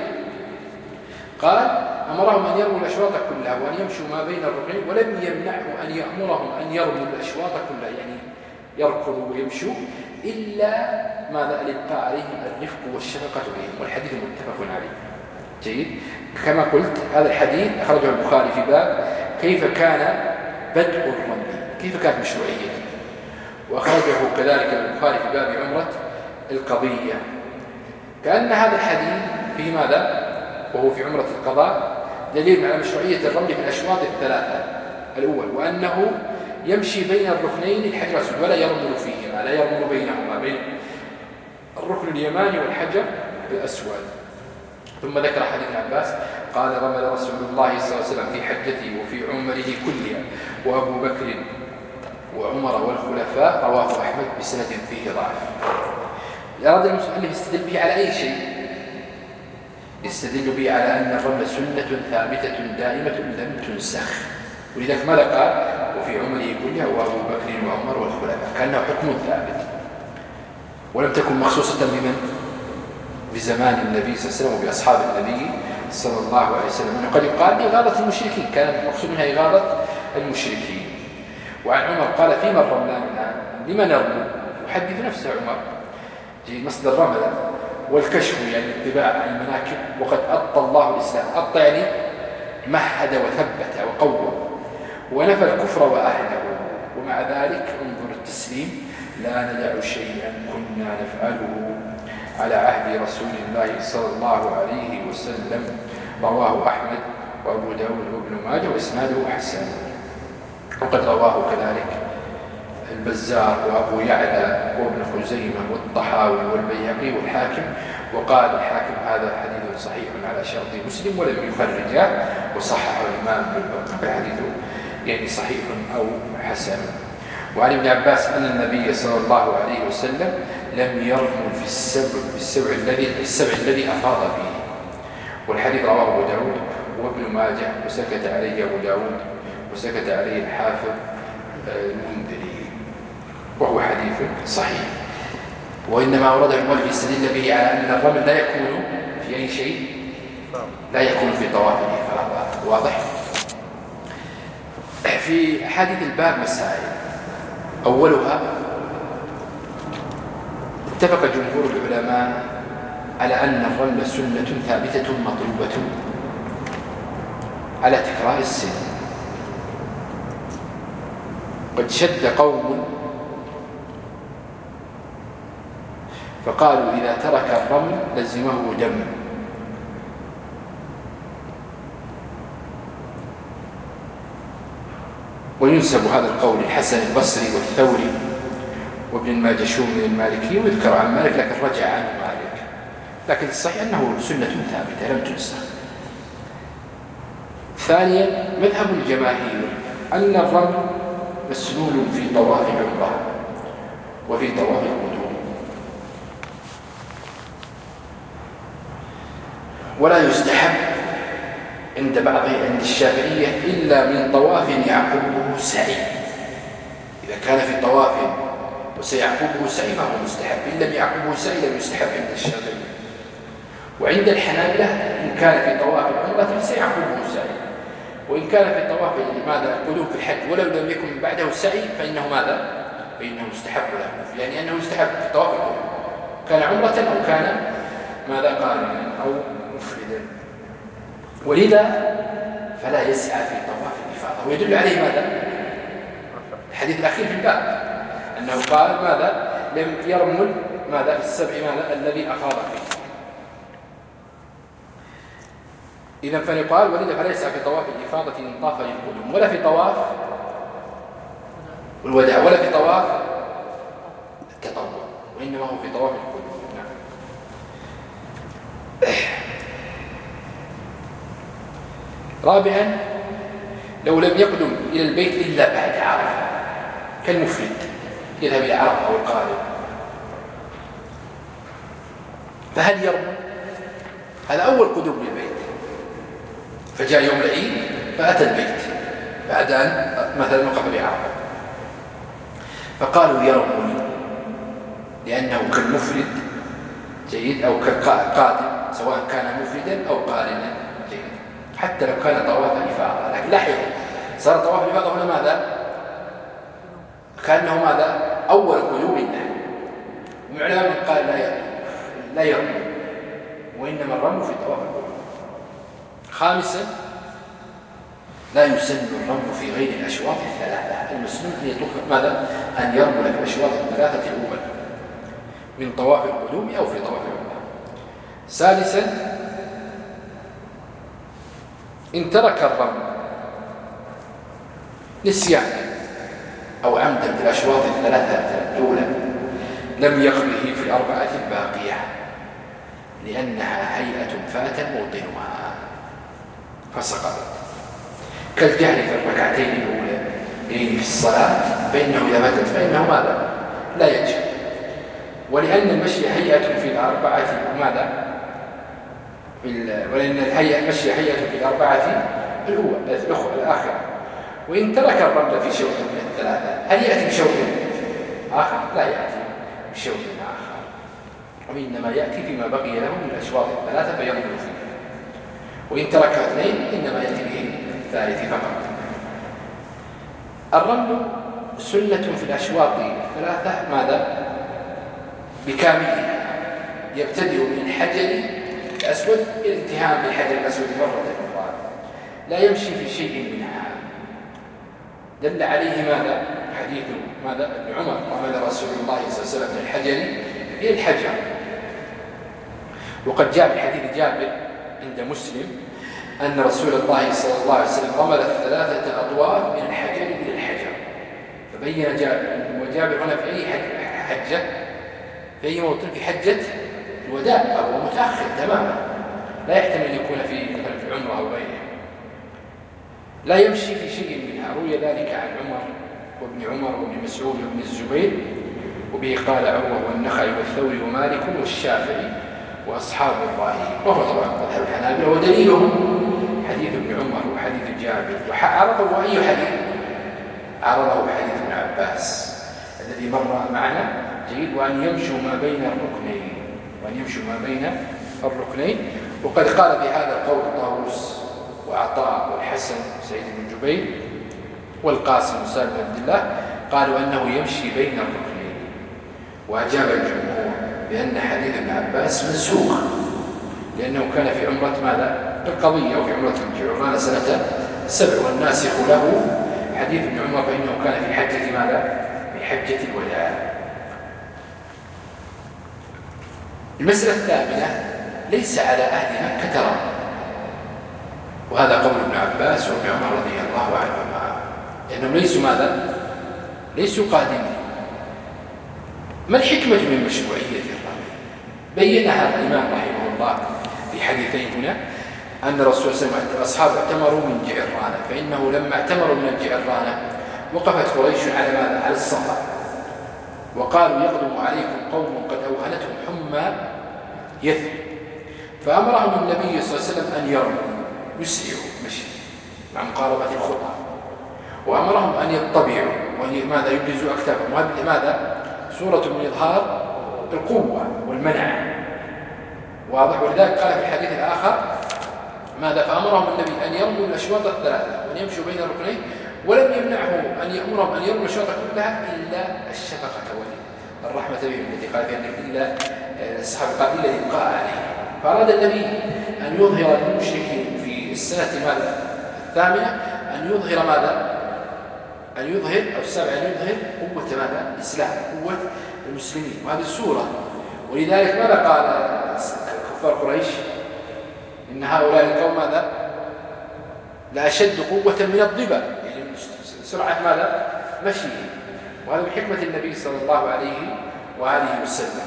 قال أمرهم أن يرموا الأشواط كلها وأن يمشوا ما بين الركنين، ولم يمنعه أن يأمرهم أن يرموا الأشواط كلها، يعني يركضوا ويمشوا، إلا ماذا؟ الإبقاء عليهم الرفق والشفقة بهم. والحديث متفق عليه. جيد. كما قلت هذا الحديث أخرجه البخاري في باب كيف كان بدء الرمل، كيف كانت مشروعيته، وأخرجه كذلك البخاري في باب عمرة القضية. كأن هذا الحديث في ماذا؟ وهو في عمرة القضاء دليل على مشروعية الرمل في الأشواط الثلاثة. الأول وأنه يمشي بين الركنين الحجر الأسود ولا يرمل فيهما، لا يرمل بينهما، بين الركن اليماني والحجر الأسود. ثم ذكر حديث عباس قال رمل رسول الله صلى الله عليه وسلم في حجته وفي عمره كلها وأبو بكر وعمر والخلفاء. رواه أحمد بسند فيه ضعف. أراد المؤلف يستدل به على أي شيء؟ يستدل به على أن الرمل سنة ثابتة دائمة لم تنسخ، ولذلك ماذا قال؟ وفي عمره كلها وأبو بكر وعمر والخلفاء، كأنه حكم ثابت ولم تكن مخصوصة بمن؟ بزمان النبي صلى الله عليه وسلم وبأصحاب النبي صلى الله عليه وسلم. قد يقال لإغاظة المشركين، كان المقصود منها إغاظة المشركين. وعن عمر قال فيما الرملان الآن؟ لما نرمل؟ يحدث نفسه عمر في مصدر الرمل والكشف يعني الاتباع عن المناكب. وقد أطى الله الإسلام، أطى يعني مهد وثبت وقوى، ونفى الكفر وأهله، ومع ذلك انظر التسليم لا ندع شيئا كنا نفعله على عهد رسول الله صلى الله عليه وسلم. رواه أحمد وأبو داود وابن ماجه وإسناده حسن. وقد رواه كذلك البزار وأبو يعلى وابن خزيمة والطحاوي والبيهقي والحاكم. وقال الحاكم هذا حديث صحيح على شرط مسلم ولم يخرجه، وصححه الإمام بالحديث يعني صحيح أو حسن. وعن ابن عباس أن النبي صلى الله عليه وسلم لم يرمل في السبع في السبع الذي السبع الذي أفاض فيه. والحديث رواه أبو داود وابن ماجه، وسكت عليه أبو داود وسكت عليه الحافظ المنذري، وهو حديث صحيح. وإنما أورده المؤلف يستدل به على أن الرمل لا يكون في أي شيء، لا يكون في طواف الإفاضة. واضح؟ في حديث الباب مسائل. أولها اتفق جمهور العلماء على أن الرمل سنة ثابتة مطلوبة على تكرار السن. قد شد قوم فقالوا إذا ترك الرمل لزمه دم، وينسب هذا القول الحسن البصري والثوري وابن الماجشون من المالكي، ويذكر عن مالك لكن رجع عنه مالك. لكن الصحيح أنه سنة ثابتة لم تنسخ. ثانيا مذهب الجماهير أن الرمل مسنون في طواف العمرة وفي طواف القدوم، ولا يستحب عند بعض عند الشافعية إلا من طواف يعقبه سعي. إذا كان في طواف وسيعقبه سعي فهو مستحب، إن لم يعقبه سعي لم يستحب عند الشافعية. وعند الحنابلة إن كان في طواف العمرة سيعقبه سعي، وإن كان في طواف ماذا القدوم في الحج ولو لم يكن بعده سعي فإنه ماذا؟ فإنه مستحب له، يعني أنه يستحب في طواف القدوم كان عمرة أو كان ماذا قارنا أو مفردا. ولذا فلا يسعى في طواف الإفاضة، ويدل عليه ماذا؟ الحديث الأخير في الباب أنه قال ماذا؟ لم يرمل ماذا في السبع ماذا الذي أفاض فيه. إذا فنقال ولذا فلا يسعى في طواف الإفاضة إن طاف للقدوم ولا في طواف الوداع ولا في طواف التطوع، وإنما هو في طواف القدوم. نعم. رابعا لو لم يقدم إلى البيت إلا بعد عرفة كالمفرد يذهب إلى عرفة أو القارئ، فهل يرمل؟ هذا أول قدوم للبيت، فجاء يوم العيد فأتى البيت بعد أن مثلا وقف بعرفة، فقالوا يرمل لأنه كالمفرد جيد أو كالقادم سواء كان مفردا أو قارنا جيد، حتى لو كان طواف الإفاضة. لكن لاحظوا صار طواف الإفاضة هنا ماذا؟ كأنه ماذا؟ أول قدوم له، ومعلم قال لا يرمل لا يرمل وإنما الرمل في طواف القدوم. خامسا لا يسن الرمل في غير الأشواط الثلاثة، المسلم أن يطوف ماذا؟ أن يرمل في الأشواط الثلاثة الأول من طواف القدوم أو في طواف العمرة. سادسا إن ترك الرمل نسيانا أو عمدا في الأشواط الثلاثة الأولى لم يقضه في الأربعة الباقية لأنها هيئة فات موطنها فسقطت، كالجهل في الركعتين الأولى يعني في الصلاة فإنه إذا ماتت فإنه ماذا؟ لا يجب. ولأن المشي هيئة في الأربعة ماذا؟ ولأن الهيئة المشي هيئة في الأربعة الأولى الآخرة. وإن ترك الرمل في شوط من الثلاثة هل يأتي بشوط آخر؟ لا يأتي بشوط آخر، وإنما يأتي فيما بقي له من الأشواط الثلاثة فيرمل فيه. وإن ترك اثنين إنما يأتي به الثالث فقط. الرمل سنة في الأشواط الثلاثة ماذا؟ بكاملها، يبتدئ من الحجر الأسود إلى الانتهاء بالحجر الأسود مرة أخرى، لا يمشي في شيء منها. دل عليه ماذا؟ حديث ماذا؟ ابن عمر رمل رسول الله صلى الله عليه وسلم من الحجر إلى الحجر. وقد جاء بحديث جابر عند مسلم أن رسول الله صلى الله عليه وسلم رمل ثلاثة أطواف من الحجر إلى الحجر. فبين جابر، وجابر هنا في أي حجة؟ في أي موطن؟ في حجة الوداع، أو متأخر تماما، لا يحتمل أن يكون في في عمره أو غيره. لا يمشي في شيء منها. روي ذلك عن عمر وابن عمر وابن مسعود وابن الزبير، وبه قال عروة والنخعي والثوري ومالك والشافعي وأصحاب الراهي، وهو طبعا مذهب الحنابلة. ودليلهم حديث ابن عمر وحديث جابر. وعرضه أي حديث؟ عرضه حديث ابن عباس الذي مر معنا جيد، وأن يمشوا ما بين الركنين وأن يمشوا ما بين الركنين. وقد قال بهذا القول طاووس وعطاء والحسن سعيد بن جبير والقاسم وسالم بن عبد الله، قالوا أنه يمشي بين الركنين. وأجاب الجمهور بأن حديث ابن عباس منسوخ، لأنه كان في عمرة ماذا؟ القضية، وفي عمرة الجعرانة سنة سبع، والناسخ له حديث ابن عمر فإنه كان في حجة ماذا؟ في حجة الوداع. المسألة الثامنة ليس على أهل مكة رمل، وهذا قول ابن عباس وابن عمر رضي الله عنهما، لأنهم ليسوا ماذا؟ ليسوا قادمين. ما الحكمة من مشروعية الرمل؟ بينها الإمام رحمه الله في حديثين هنا، أن الرسول صلى الله عليه وسلم أصحاب اعتمروا من جعرانة، فإنه لما اعتمروا من الجعرانة وقفت قريش على ماذا؟ على الصفا، وقالوا يقدم عليكم قوم قد أوهنتهم حمى يثرب، فأمرهم النبي صلى الله عليه وسلم أن يرموا، يسرعوا مشي مع مقاربة الخطى، وأمرهم أن يطبعوا وماذا يبرزوا أكتافهم. وهذا لماذا؟ صورة من إظهار القوة والمنع، واضح. ولذلك قال في الحديث الآخر ماذا؟ فأمرهم النبي أن يرموا الأشواط الثلاثة وأن يمشوا بين الركنين، ولم يمنعه أن يأمرهم أن يرموا الأشواط كلها إلا الشفقة والرحمة بهم التي قال فيها إلا الصحابة قال إلا الإبقاء عليه. فأراد النبي أن يظهر للمشركين في السنة ماذا؟ الثامنة أن يظهر ماذا؟ أن يظهر أو السابع أن يظهر قوة ماذا؟ الإسلام، قوة المسلمين، وهذه السورة. ولذلك ماذا قال كفار قريش؟ إن هؤلاء القوم ماذا؟ لا أشد قوة من الضبا، يعني سرعة ماذا؟ مشي. وهذا من حكمة النبي صلى الله عليه وآله وسلم.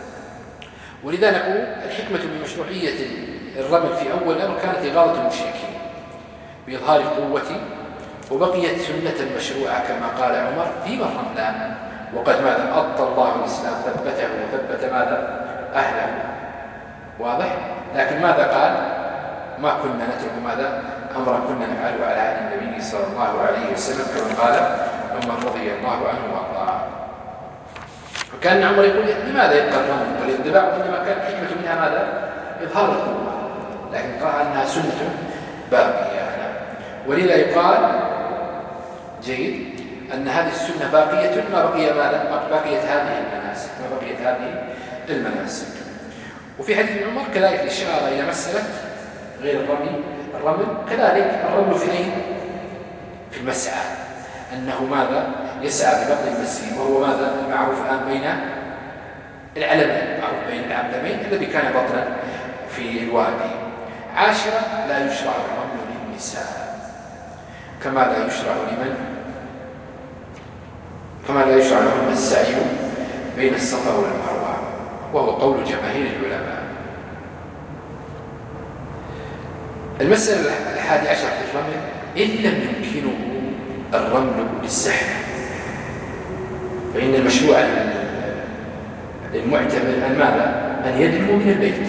ولذا نقول الحكمة من مشروعية الرمل في أول الأمر كانت إغاظة المشركين بإظهار القوة، وبقيت سنة مشروعة كما قال عمر فيما الرملان، وقد ماذا؟ أبطى الله الإسلام ثبته وثبت ماذا؟ أهله، واضح. لكن ماذا قال؟ ما كنا نترك ماذا؟ أمرا كنا نفعله على عهد النبي صلى الله عليه وسلم، كما قال عمر رضي الله عنه وارضاه. وكان عمر يقول لماذا يبقى الرمل والانطباع، وإنما كان الحكمة منها ماذا؟ إظهار القوة، لكن قال أنها سنة باقية. ولذا يقال جيد أن هذه السنة باقية ما بقي ماذا؟ ما بقيت هذه المناسك، ما بقيت هذه المناسك. وفي حديث عمر كذلك الإشارة إلى مسألة غير الرمل الرمل كذلك الرمل في أين؟ في المسعى، أنه ماذا؟ يسعى ببطن المسير، وهو ماذا؟ المعروف الآن بين العلمين، معروف بين العلمين الذي كان بطنا في الوادي. عاشرة لا يشرع الرمل للنساء كما لا يشرع لمن كما لا يشرع لهم السعي بين الصفا والمروة، وهو قول جماهير العلماء. المسألة الحادي عشر في الرمل إن لم يمكنه الرمل بالزحمة، فإن المشروع للمعتمر أن ماذا؟ أن يدنو من البيت،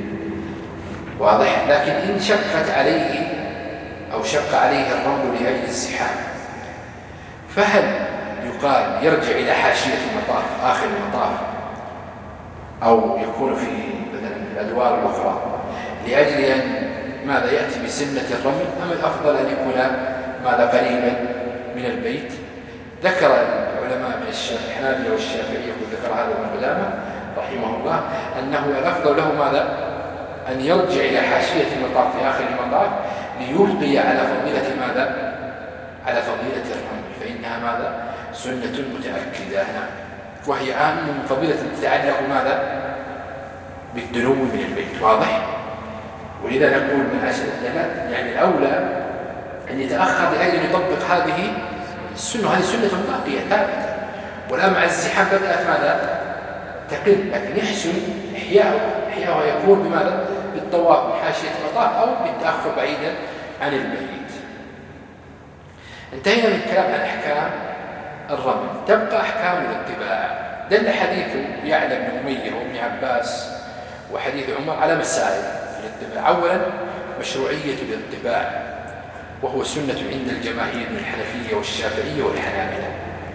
واضح. لكن إن شقت عليه أو شق عليه الرمل لأجل الزحام، فهل يقال يرجع إلى حاشية المطاف آخر المطاف، أو يكون في مثلا الأدوار الأخرى لأجل أن ماذا يأتي بسنة الرمل، أم الأفضل أن يكون ماذا قريبا من البيت؟ ذكر العلماء من الحنابلة والشافعية وذكر هذا ابن قدامة رحمه الله أنه الأفضل له ماذا؟ أن يرجع إلى حاشية المطاف في آخر المطاف ليبقي على فضيلة ماذا؟ على فضيلة الرمل، فإنها ماذا؟ سنة متأكدة، وهي أهم من فضيلة تتعلق ماذا؟ بالدنو من البيت، واضح. ولذا نقول من أجل يعني الأولى أن يتأخر لأجل أن يطبق هذه السنة، هذه سنة باقية ثابتة، والآن مع الزحام بدأت ماذا؟ تقل، لكن يحسن إحياؤها إحياؤها يكون بماذا؟ بالطواف من حاشية المطاف أو بالتأخر بعيدا عن البيت. انتهينا من الكلام عن أحكام الرمل، تبقى أحكام الاتباع. دل حديث يعلى بن أمية وابن عباس وحديث عمر على مسائل الاتباع. أولا مشروعية الاتباع، وهو سنة عند الجماهير من الحنفية والشافعية والحنابلة.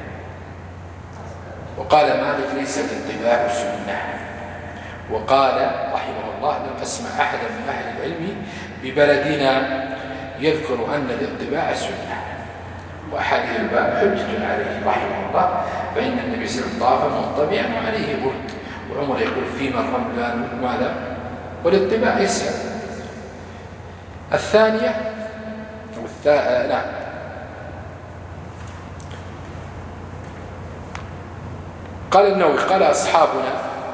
وقال مالك ليس الاتباع سنة، وقال رحمه الله لم أسمع أحدا من أهل العلم ببلدنا يذكر أن الاتباع سنة، وأحاديث الباب حجة عليه رحمه الله، فإن النبي صلى الله عليه وسلم طاف مطبعا وعليه برد، وعمر يقول فيما الرملان ماذا؟ والاتباع يسعى. الثانية والثا... لا قال النووي قال أصحابنا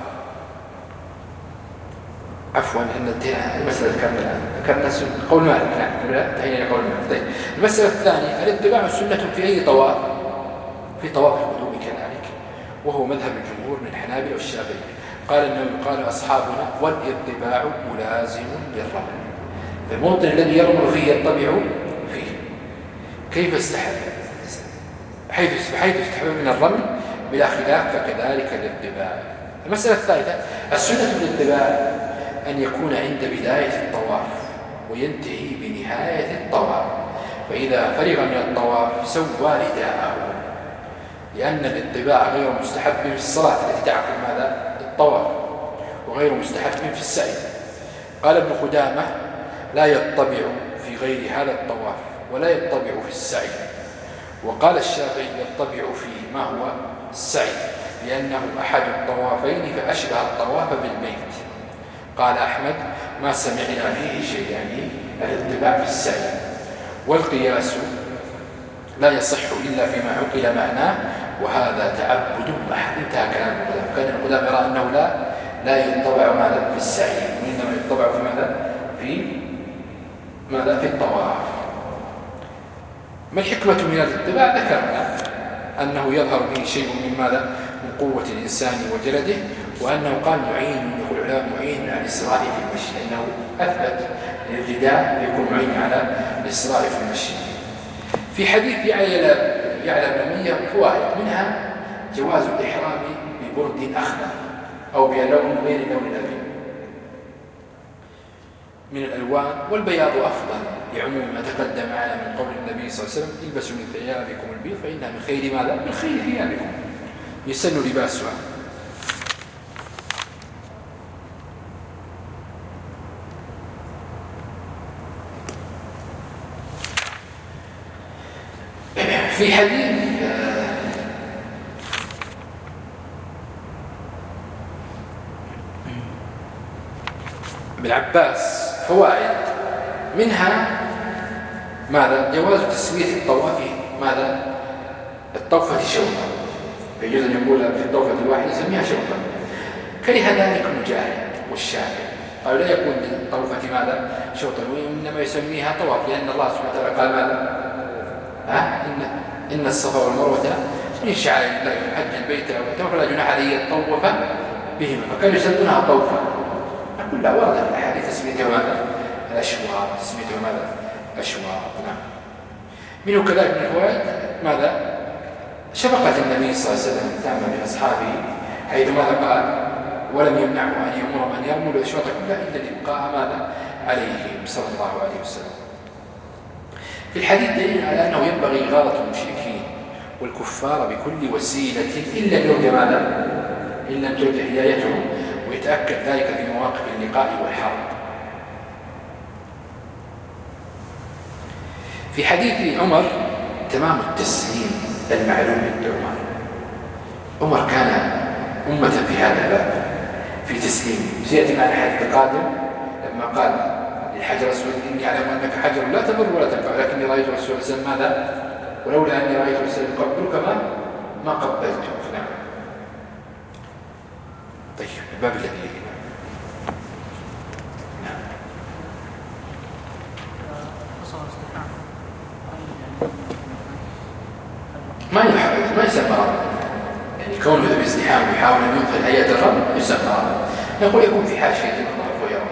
عفوا أن المسألة كاملة كان قول مالك، نعم لا انتهينا قول مالك. طيب المسألة الثانية الاتباع سنة في أي طواف؟ في طواف القدوم كذلك، وهو مذهب الجمهور من الحنابلة والشافعية. قال النووي قال أصحابنا والاتباع ملازم للرمل، الموطن الذي يرمل فيه يتبع فيه. كيف استحب؟ حيث حيث استحب من الرمل بلا خلاف فكذلك الاتباع. المسألة الثالثة السنة في الاتباع أن يكون عند بداية الطواف وينتهي بنهاية الطواف، فإذا فرغ من الطواف سوى رداءه، لأن الاتباع غير مستحب في الصلاة التي تعقب ماذا؟ الطواف، وغير مستحب في السعي. قال ابن قدامة: لا يطبع في غير هذا الطواف ولا يطبع في السعي. وقال الشافعي: يطبع فيه ما هو السعي، لأنه أحد الطوافين فأشبه الطواف بالبيت. قال أحمد: ما سمعنا فيه شيء، يعني الاتباع في السعي. والقياس لا يصح إلا فيما عقل معناه، وهذا تعبد محض. انتهى كلام القدامى. كان القدامى يرى أنه لا لا يطبع ماذا في السعي، وإنما يطبع في ماذا في ماذا في الطواف. ما الحكمة من الاتباع؟ ذكرنا أنه يظهر به شيء من ماذا؟ من قوة الإنسان وجلده، وأنه قال معين، يقول العلماء معين على الإسراء في المشي، لأنه أثبت للرداء يكون معين على الإسراء في المشي. في حديث يعلى بن أمية فوائد، منها جواز الإحرام ببرد أخضر أو بلون غير لون الأبيض من الألوان، والبياض أفضل لعموم ما تقدم معنا من قول النبي صلى الله عليه وسلم: البسوا من ثيابكم البيض فإنها من خير ماذا؟ من خير ثيابكم يسن لباسها. في حديث ابن عباس فوائد، منها ماذا؟ جواز تسوية الطواف ماذا؟ الطوفة شوطا، يجوز أن يقول في الطوفة الواحدة يسميها شوطا. كره ذلك مجاهد والشافعي، قالوا لا يكون للطوفة ماذا؟ شوطا، وإنما يسميها طواف، لأن الله سبحانه وتعالى قال ماذا؟ ها؟ إن إن الصفا والمروة من شعائر الله، حج البيت أو فلا جناح عليه الطوف بهما، فكانوا يسمونها طوفا. كلها واضح الأحاديث تسميتها ماذا؟ الأشواط، تسميتها ماذا؟ أشواط. نعم. منه كذلك من الفوائد ماذا؟ شفقة النبي صلى الله عليه وسلم تعمل بأصحابه، حيث ماذا قال: ولم يمنعه أن يأمر من يرمل الأشواط كلها إلا الإبقاء ماذا؟ عليهم صلى الله عليه وسلم. في الحديث دليل على أنه ينبغي إغاظة المشركين والكفار بكل وسيلة إلا أن يرجى ماذا؟ إلا أن ترجى هدايتهم، ويتأكد ذلك في مواقف اللقاء والحرب. في حديث عمر تمام التسليم المعلوم عند عمر. عمر كان أمة في هذا الباب في تسليم. سيأتي معنا الحديث القادم لما قال للحجر الأسود: إني أعلم أنك حجر لا تضر ولا تنفع، لكني رأيت رسول الله صلى الله عليه وسلم ماذا؟ ولولا أني رأيت رسول الله قبلك ما ما قبلته. نعم. طيب الباب الذي يليه. نعم. ما يحاول ما يسمى رمض، يعني كونه ذو ازدحام ويحاول أن يدخل هيئة الرمض يسمى رمض. نقول يكون في حاشية النظر ويوم.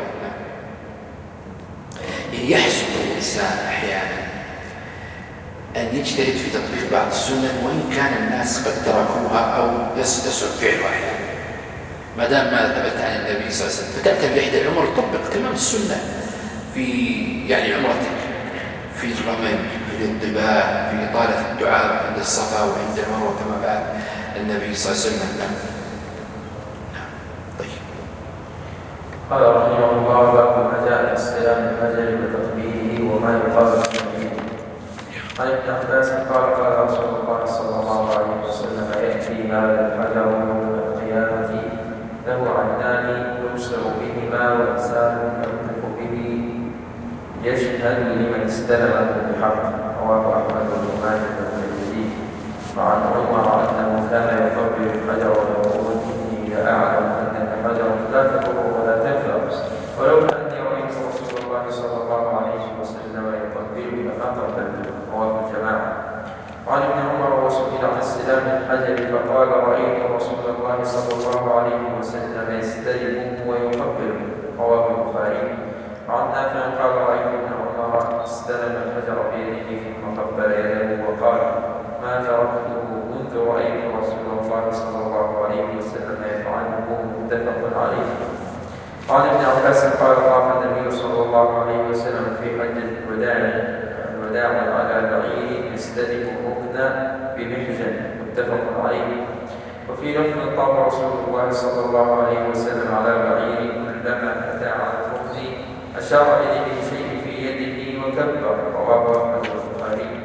يعني يحسن الإنسان أحيانا أن يجتهد في تطبيق بعض السنن وإن كان الناس قد تركوها أو يصعب فعلها أحيانا، ما دام ما ثبت عن النبي صلى الله عليه وسلم. فتأتي بإحدى العمر تطبق تمام السنة في يعني عمرتك، في الرمي، في الانطباع، في إطالة الدعاء عند الصفا وعند المروة كما فعل النبي صلى الله عليه وسلم. نعم. طيب. قال رحمه الله: باب ما جاء في استلام الحجر وتقبيله وما يقال به. عن ابن عباس قال: قال رسول الله صلى الله عليه وسلم: يأتي هذا الحجر يوم القيامة له عينان يبصر بهما ولسان ينطق به يشهد لمن استلمه بحق. رواه أحمد بن ماجه والترمذي. وعن عمر أنه كان يقبل الحجر ويقول: إني لأعلم أنك حجر لا تضر ولا تنفع، ولولا أني رأيت رسول الله صلى الله عليه وسلم يقبله لما قبلته. رواه الجماعة. وعن ابن عمر وسئل عن استلام الحجر فقال: رأيت رسول الله صلى الله عليه وسلم يستلمه ويقبله. رواه البخاري. وعن نافع قال: رأيت ابن عمر استلم الحجر بيده ثم قبل يده وقال: ما تركته منذ رأيت رسول الله صلى الله عليه وسلم يفعله. متفق عليه. وعن ابن عباس قال طاف النبي صلى الله عليه وسلم في حج الوداع الوداع على بعير يستلم الركن بمحجن متفق عليه. وفي لفظ طاف رسول الله صلى الله عليه وسلم على بعير كلما اتى على الركن اشار اليه بشيء في يده وكبر. رواه احمد البخاري.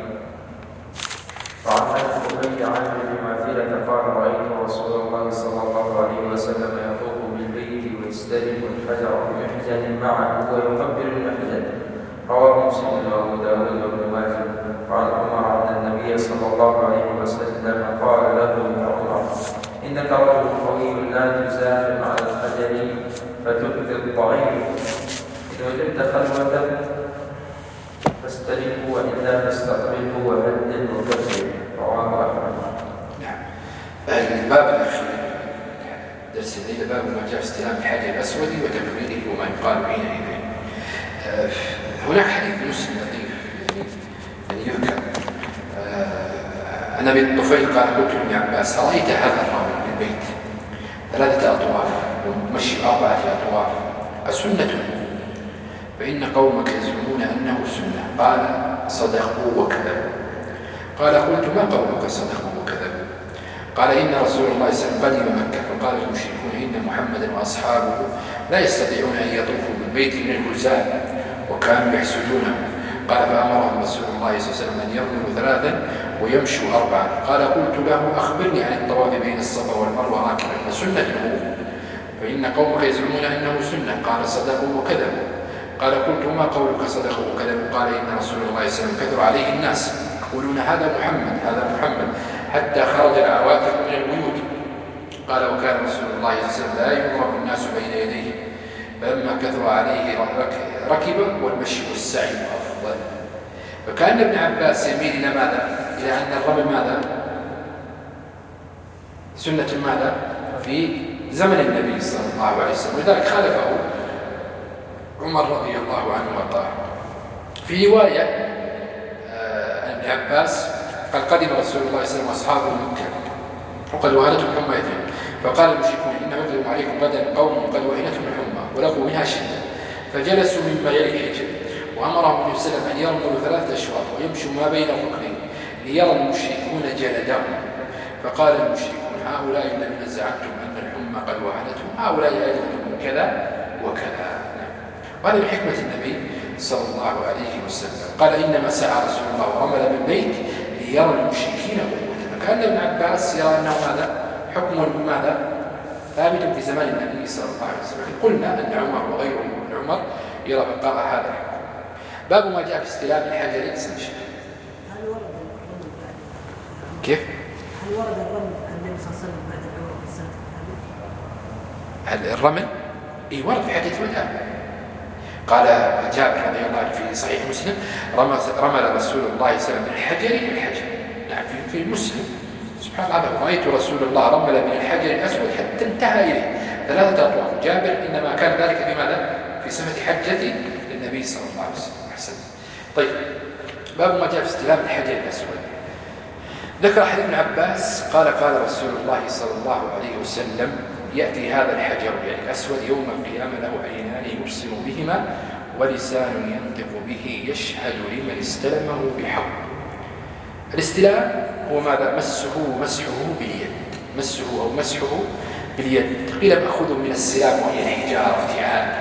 وعن ابي عامر بن معذره قال رايت رسول الله صلى الله عليه وسلم يطوف بالبيت ويستلم الحجر بمحجن معه ويقبل المحجن. رواه مسلم وابو داود وابن ماجه. وعن عمر ان النبي صلى الله عليه وسلم قال له يا عمر انك رجل قوي لا تزاحم على الحجر فتؤذي الضعيف، ان وجدت خلوه فاستلمه والا فاستقبله وهدد وكبر. رواه احمد. نعم. الباب الاخير درس الليله باب ما جاء في استلام الحجر الاسود وتكبيره وما يقال حينئذ. هناك حديث مسلم لطيف يعني يذكر عن ابي الطفيل قال قلت لابن عباس ارايت هذا الرجل بالبيت ثلاثه اطواف ومشي اربعه اطواف اسنه؟ فان قومك يزعمون انه سنه. قال صدقوا وكذبوا. قال قلت ما قولك صدقوا وكذبوا؟ قال ان رسول الله صلى الله عليه وسلم قدم مكه فقال المشركون ان محمدا واصحابه لا يستطيعون ان يطوفوا بالبيت من الجزام وكانوا يحسدونه. قال فامرهم رسول الله صلى الله عليه وسلم ان يرملوا ثلاثا ويمشوا اربعا. قال قلت له اخبرني عن الطواف بين الصفا والمروه راكبا فسنه هو فان قومك يزعمون انه سنه. قال صدقوا وكذبوا. قال قلت ما قولك صدقوا وكذبوا؟ قال ان رسول الله صلى الله عليه وسلم كثر عليه الناس يقولون هذا محمد هذا محمد حتى خرج العواتق من البيوت. قال وكان رسول الله صلى الله عليه وسلم لا يضرب الناس بين يديه فلما كثر عليه ركب والمشي والسعي افضل. فكان ابن عباس يميل الى ماذا؟ الى ان الرمل ماذا؟ سنه ماذا؟ في زمن النبي صلى الله عليه وسلم. ولذلك خالفه عمر رضي الله عنه وارضاه. في روايه عن ابن عباس قال قدم رسول الله صلى الله عليه وسلم واصحابه مكه وقد وهنتهم حمى يدهم فقال المشركون إن يقدم عليكم غدا قوم قد وهنتهم الحمى ولقوا منها شدة فجلسوا مما يلي الحجر وأمرهم النبي صلى الله عليه وسلم أن يرملوا ثلاثة أشواط ويمشوا ما بين الركنين ليرى المشركون جلدهم. فقال المشركون هؤلاء الذين زعمتم أن الحمى قد وهنتهم هؤلاء أجلهم كذا وكذا. وهذا من حكمة النبي صلى الله عليه وسلم. قال إنما سعى رسول الله ورمل بالبيت ليرى المشركين قوته. فكان ابن عباس يرى أنه ماذا؟ حكم ماذا؟ ثابت في زمان النبي صلى الله عليه وسلم. قلنا أن عمر وغيره من عمر يرى بقاء هذا الحكم. باب ما جاء في استلام الحجر سنشد. هل ورد الرمل بعد كيف؟ هل ورد الرمل النبي صلى الله عليه وسلم بعد العمر في السنة هل الثانية؟ الرمل؟ اي ورد في حديث الوداع. قال جابر رضي الله عنه في صحيح مسلم رمل رسول الله صلى الله عليه وسلم بالحجر الحجر. نعم في في مسلم. سبحان الله رأيت رسول الله رمل من الحجر الأسود حتى انتهى إليه ثلاثة أطواف. جابر إنما كان ذلك بماذا؟ في سنة حجة للنبي صلى الله عليه وسلم. أحسن. طيب باب ما جاء في استلام الحجر الأسود. ذكر حديث ابن عباس قال قال رسول الله صلى الله عليه وسلم يأتي هذا الحجر يعني الأسود يوم القيامة له عينان يبصر بهما ولسان ينطق به يشهد لمن استلمه بحق. الاستلام هو ماذا؟ مسه مسحه باليد مسه أو مسحه باليد. قيل مأخوذ من السلام وهي الحجارة افتعال.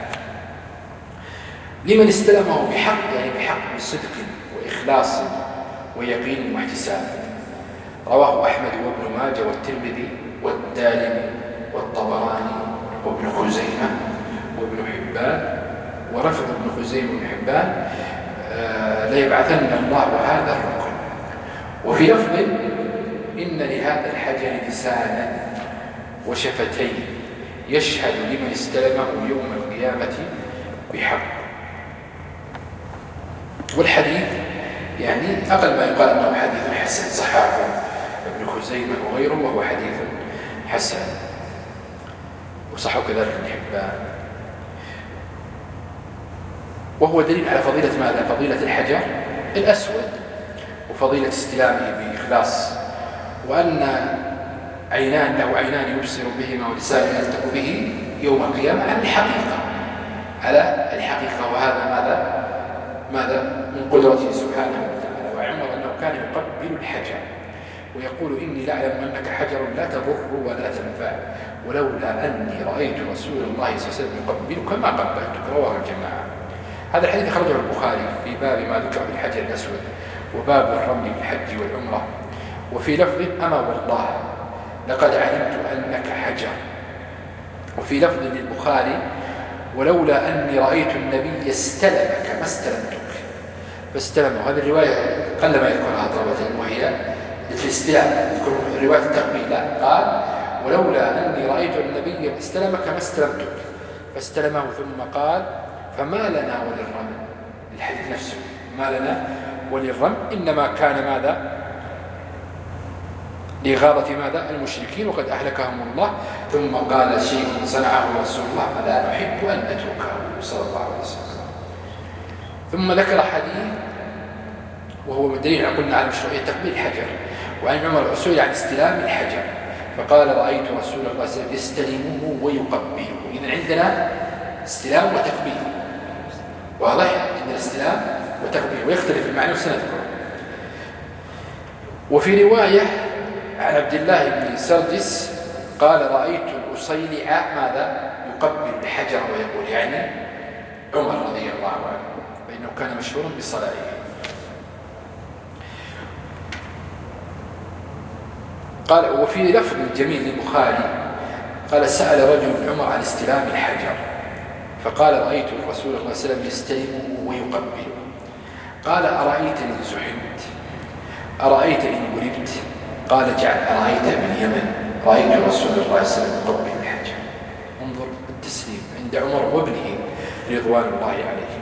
لمن استلمه بحق يعني بحق بصدق وإخلاص ويقين واحتساب. رواه أحمد وابن ماجه والترمذي والدارمي والطبراني وابن خزيمة وابن حبان ورفض ابن خزيمة وابن حبان آه ليبعثن الله هذا الركن. وفي لفظ إن لهذا الحجر لسانا وشفتين يشهد لمن استلمه يوم القيامة بحق. والحديث يعني أقل ما يقال أنه حديث حسن صححه ابن خزيمة وغيره وهو حديث حسن وصححه كذلك ابن حبان. وهو دليل على فضيلة ماذا؟ فضيلة الحجر الأسود وفضيلة استلامه بإخلاص. وأن عينان له عينان يبصر بهما ولسان ينطق به يوم القيامة على الحقيقة على الحقيقة وهذا ماذا ماذا من قدرته سبحانه وتعالى. وعمر أنه كان يقبل الحجر ويقول إني لأعلم أنك حجر لا تضر ولا تنفع ولولا أني رأيت رسول الله صلى الله عليه وسلم يقبلك ما قبلتك. رواه الجماعة. هذا الحديث أخرجه البخاري في باب ما ذكر بالحجر الأسود وباب الرمل بالحج والعمرة. وفي لفظ أما والله لقد علمت أنك حجر. وفي لفظ للبخاري ولولا أني رأيت النبي استلمك ما استلمتك فاستلمه. هذه الرواية قل ما يذكرها طلبة وهي في الاستلام يذكر رواية التقبيل. لا قال ولولا أني رأيت النبي استلمك ما استلمتك فاستلمه ثم قال فما لنا وللرمل. الحديث نفسه ما لنا وللرمل إنما كان ماذا لغارة ماذا المشركين وقد أهلكهم الله. ثم قال شيء صنعه رسول الله فلا نحب أن نتركه صلى الله عليه وسلم. ثم ذكر حديث وهو دليل قلنا على مشروعية تقبيل الحجر. وعن عمر سئل عن استلام الحجر فقال رأيت رسول الله صلى الله عليه وسلم يستلمه ويقبله. إذن عندنا استلام وتقبيل واضح. عندنا استلام وتقبيل ويختلف المعنى وسنذكره. وفي رواية عن عبد الله بن سرجس قال رأيت الأصيلع ماذا يقبل الحجر ويقول يعني عمر رضي الله عنه فإنه كان مشهورا بصلاته. قال وفي لفظ جميل للبخاري قال سأل رجل عمر عن استلام الحجر فقال رأيت الرسول صلى الله عليه وسلم يستلمه ويقبله. قال أرأيت إن زحمت أرأيت إن ولدت قال جعل أرأيت باليمن رأيت رسول الله صلى الله عليه وسلم يقبل الحجر. انظر التسليم عند عمر وابنه رضوان الله عليه.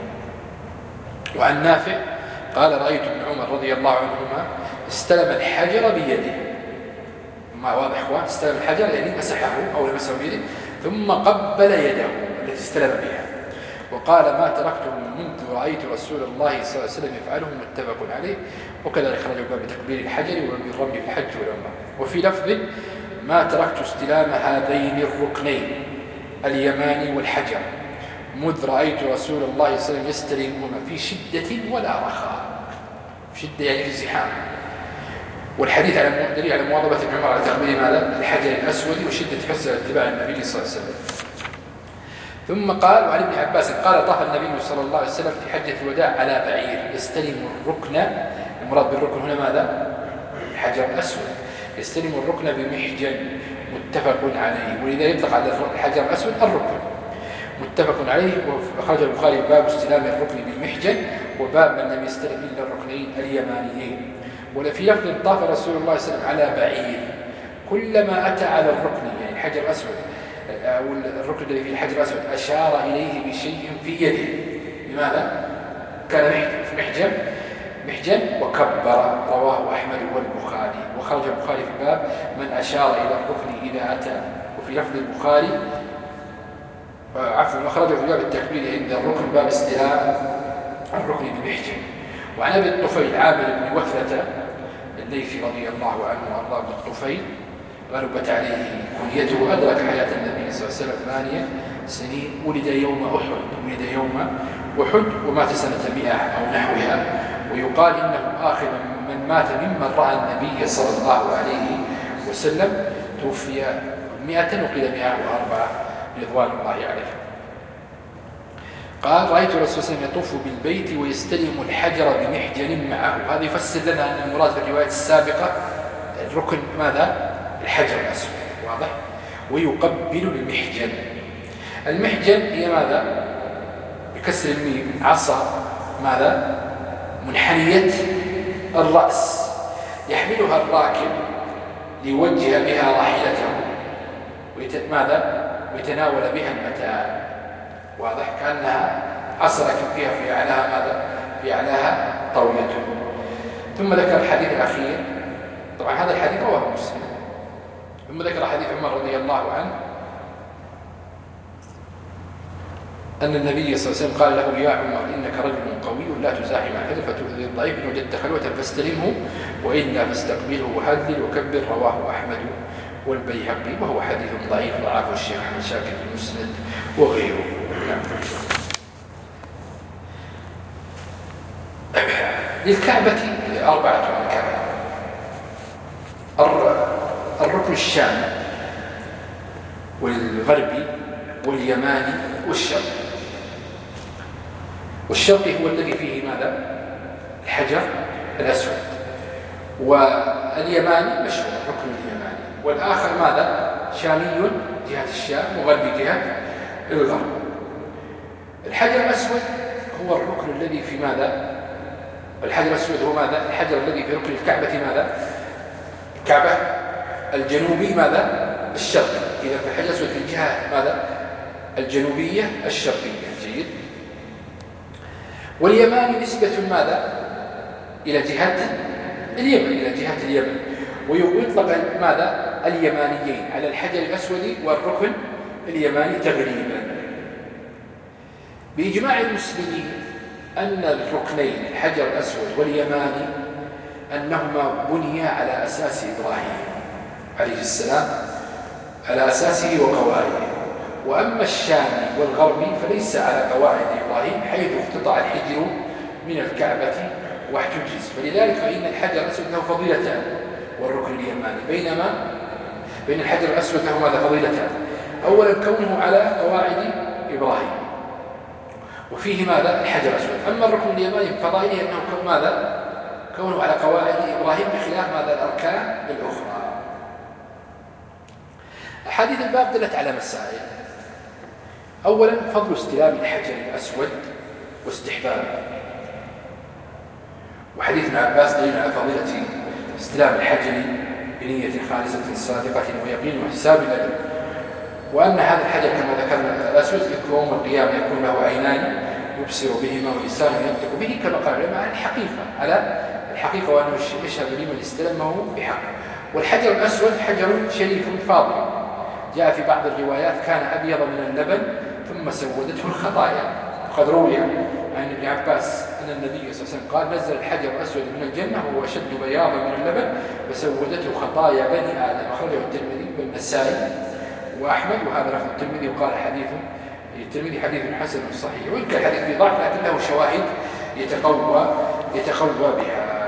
وعن نافع قال رأيت ابن عمر رضي الله عنهما استلم الحجر بيده. ما واضح اخوان استلم الحجر يعني مسحه أو لمسه بيده ثم قبل يده التي استلم بها وقال ما تركته منذ رأيت رسول الله صلى الله عليه وسلم يفعله متفق عليه. وكذلك خرج باب تقبيل الحجر وبالرمل في الحج والعمرة. وفي لفظ ما تركت استلام هذين الركنين اليماني والحجر مذ رأيت رسول الله صلى الله عليه وسلم يستلمهما في شدة ولا رخاء. شدة يعني في زحام. والحديث على دليل على مواظبة ابن عمر على تقبيل ماذا الحجر الأسود وشدة حرصه على اتباع النبي صلى الله عليه وسلم. ثم قال وعن ابن عباس قال طاف النبي صلى الله عليه وسلم في حجة الوداع على بعير يستلم الركن. المراد بالركن هنا ماذا الحجر الأسود. يستلم الركن بمحجن متفق عليه. ولذا يطلق على الحجر الأسود الركن متفق عليه. وخرج البخاري باب استلام الركن بالمحجن وباب من لم يستلم إلا الركنين اليمانيين. وفي لفظ طاف رسول الله صلى الله عليه وسلم على بعير كلما أتى على الركن يعني الحجر الأسود أو الركن الذي فيه الحجر الأسود أشار إليه بشيء في يده. لماذا؟ كان في محجن محجن وكبر. رواه أحمد والبخاري. وخرج البخاري في باب من أشار إلى الركن إذا أتى. وفي لفظ البخاري عفوا وخرج في باب التكبير عند الركن باب استلام الركن بمحجن. وعن أبي الطفيل عامر بن وثلة الليثي رضي الله عنه وأرضاه بالطفيل غلبت عليه كنيته أدرك حياة النبي صلى الله عليه وسلم ثمانية سنين. ولد يوم أحد ولد يوم أحد ومات سنة مئة أو نحوها. ويقال إنه آخر من مات ممن رأى النبي صلى الله عليه وسلم. توفي مئة وقيل مئة وأربعة رضوان الله عليه. قال رأيت الرسول صلى الله عليه وسلم يطوف بالبيت ويستلم الحجر بمحجن معه. هذا يفسر لنا أن المراد في الرواية السابقة الركن ماذا الحجر الأسود واضح. ويقبل المحجن. المحجن هي ماذا بكسر الميم عصا ماذا منحنية الرأس يحملها الراكب ليوجه بها راحلته ماذا ويتناول بها المتاع. واضح كأنها عصا لكن فيها في أعلاها ماذا في أعلاها طاولته. ثم ذكر الحديث الأخير. طبعا هذا الحديث رواه مسلم. ثم ذكر حديث عمر رضي الله عنه أن النبي صلى الله عليه وسلم قال له يا عمر إنك رجل قوي لا تزاحم أحد فتؤذي الضعيف إن وجدت خلوة فاستلمه وإلا فاستقبله وهلل وكبر. رواه أحمد والبيهقي، وهو حديث ضعيف ضعفه الشيخ أحمد شاكر في المسند وغيره. للكعبة أربعة أركان: الركن الشامي والغربي واليماني والشرقي. والشرقي هو الذي فيه ماذا؟ الحجر الأسود، واليماني مشهور الركن اليماني، والآخر ماذا؟ شامي جهة الشام وغربي جهة الغرب. الحجر الأسود هو الركن الذي في ماذا؟ الحجر الأسود هو ماذا؟ الحجر الذي في ركن الكعبة ماذا؟ الكعبة الجنوبي ماذا؟ الشرقي. إذا في الحجر الأسود في الجهة ماذا؟ الجنوبية الشرقية. جيد. واليماني نسبة ماذا؟ إلى جهة اليمن، إلى جهة اليمن، ويطلق ماذا؟ اليمانيين على الحجر الأسود والركن اليماني تقريبا. بإجماع المسلمين أن الركنين الحجر الأسود واليماني أنهما بنيا على أساس إبراهيم عليه السلام، على أساسه وقواعده. وأما الشامي والغربي فليس على قواعد إبراهيم، حيث اقتطع الحجر من الكعبة واحتجز، فلذلك فإن الحجر الأسود له فضيلتان والركن اليماني، بينما بين الحجر الأسود له ماذا؟ فضيلتان: أولا كونه على قواعد إبراهيم، وفيه ماذا؟ الحجر الأسود. أما الركن اليماني فضائله أنه كون ماذا؟ كونه على قواعد إبراهيم، بخلاف ماذا؟ الأركان الأخرى. أحاديث الباب دلت على مسائل: أولا فضل استلام الحجر الأسود واستحبابه، وحديث ابن عباس دليل على فضيلة استلام الحجر بنية خالصة صادقة ويقين واحتساب الأجر، وأن هذا الحجر كما ذكرنا الأسود في يوم القيامة يكون له عينان يبصر بهما ولسان ينطق به، كما قال العلماء على الحقيقة على الحقيقة وأنه يشهد لمن استلمه بحق. والحجر الأسود حجر شريف فاضل، جاء في بعض الروايات كان أبيض من اللبن ثم سودته الخطايا. وقد روي عن ابن عباس أن النبي صلى الله عليه وسلم قال: نزل الحجر الأسود من الجنة وهو أشد بياضا من اللبن فسودته خطايا بني آدم. أخرجه الترمذي والنسائي وأحمد، وهذا لفظ الترمذي، وقال حديث الترمذي حديث حسن صحيح، وإن كان الحديث في ضعف لكن له شواهد يتقوى يتقوى بها.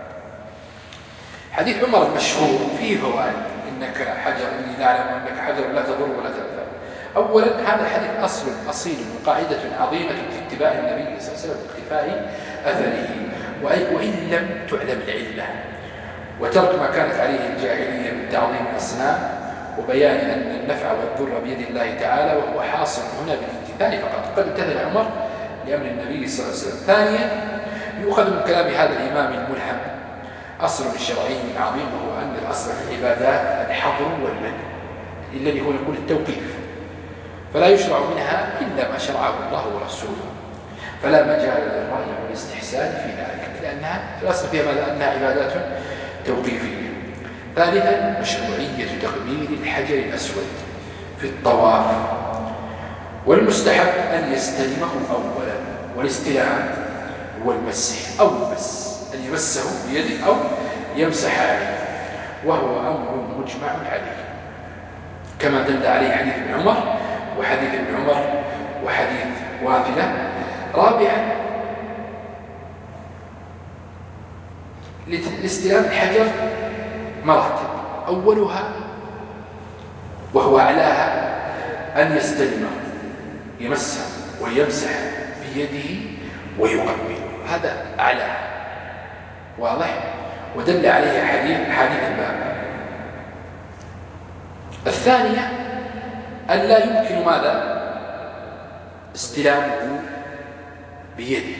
حديث عمر المشهور فيه فوائد: إنك حجر إني لا أعلم أنك حجر لا تضر ولا تنفع. أولا هذا الحديث أصل أصيل وقاعدة عظيمة في اتباع النبي صلى الله عليه وسلم واقتفاء أثره، وإن لم تعلم العلة، وترك ما كانت عليه الجاهلية من تعظيم الأصنام وبيان أن النفع والضر بيد الله تعالى، وهو حاصل هنا بالامتثال فقط. قد امتثل عمر لأمر النبي صلى الله عليه وسلم. ثانيا يؤخذ من كلام هذا الإمام الملهم أصل شرعي عظيم، وهو أن الأصل في العبادات الحظر والمنع، الذي هو نقول التوقيف، فلا يشرع منها إلا ما شرعه الله ورسوله، فلا مجال للرأي والاستحسان في ذلك، لأنها الأصل فيها ماذا؟ أنها عبادات توقيفية. ثالثا مشروعية تقبيل الحجر الأسود في الطواف، والمستحب أن يستلمه أولا، والاستلام هو المسح أو المس، أن يمسه بيده أو يمسح عليه، وهو أمر مجمع عليه كما دل عليه حديث ابن عمر وحديث ابن عمر وحديث واثلة. رابعا لاستلام الحجر مراتب، أولها وهو أعلاها أن يستلمه يمسه ويمسح بيده ويقبله، هذا أعلاها، واضح؟ ودل عليه حديث حديث الباب. الثانية أن لا يمكن ماذا؟ استلامه بيده،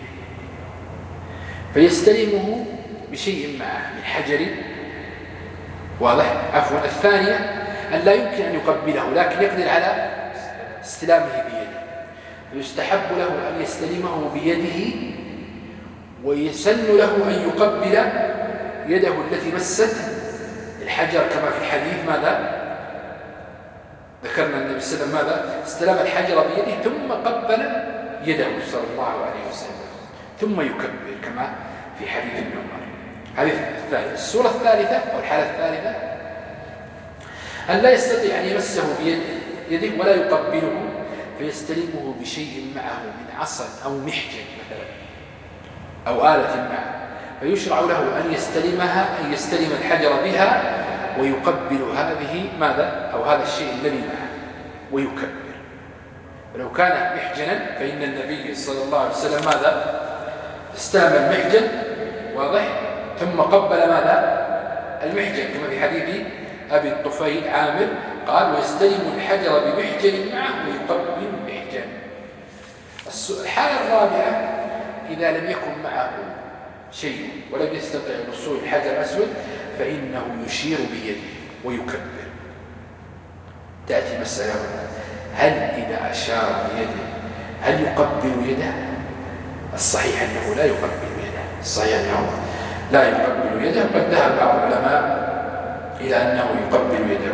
فيستلمه بشيء معه من حجر، واضح؟ عفوا. الثانية أن لا يمكن أن يقبله لكن يقدر على استلامه بيده، ويستحب له أن يستلمه بيده، ويسن له أن يقبل يده التي مست الحجر، كما في الحديث ماذا؟ ذكرنا النبي صلى الله عليه وسلم ماذا؟ استلم الحجر بيده ثم قبل يده صلى الله عليه وسلم، ثم يكبر كما في حديث ابن عمر. هذه الثالثة. الصورة الثالثة أو الحالة الثالثة أن لا يستطيع أن يمسه بيده ولا يقبله فيستلمه بشيء معه من عصا أو محجن مثلا أو آلة معه، فيشرع له أن يستلمها أن يستلم الحجر بها ويقبل هذه ماذا أو هذا الشيء الذي معه ويكبر. ولو كان محجنا فإن النبي صلى الله عليه وسلم ماذا استلم المحجن واضح ثم قبل ماذا المحجن، كما في حديث أبي الطفيل عامر قال ويستلم الحجر بمحجن معه ويقبل المحجن. الحالة الرابعة إذا لم يكن معه شيء ولم يستطع الوصول الحجر الأسود فإنه يشير بيده ويكبر. تأتي مسألة هل إذا أشار بيده هل يقبل يده؟ الصحيح أنه لا يقبل يده، الصحيح أنه لا يقبل يده، قد ذهب بعض العلماء إلى أنه يقبل يده.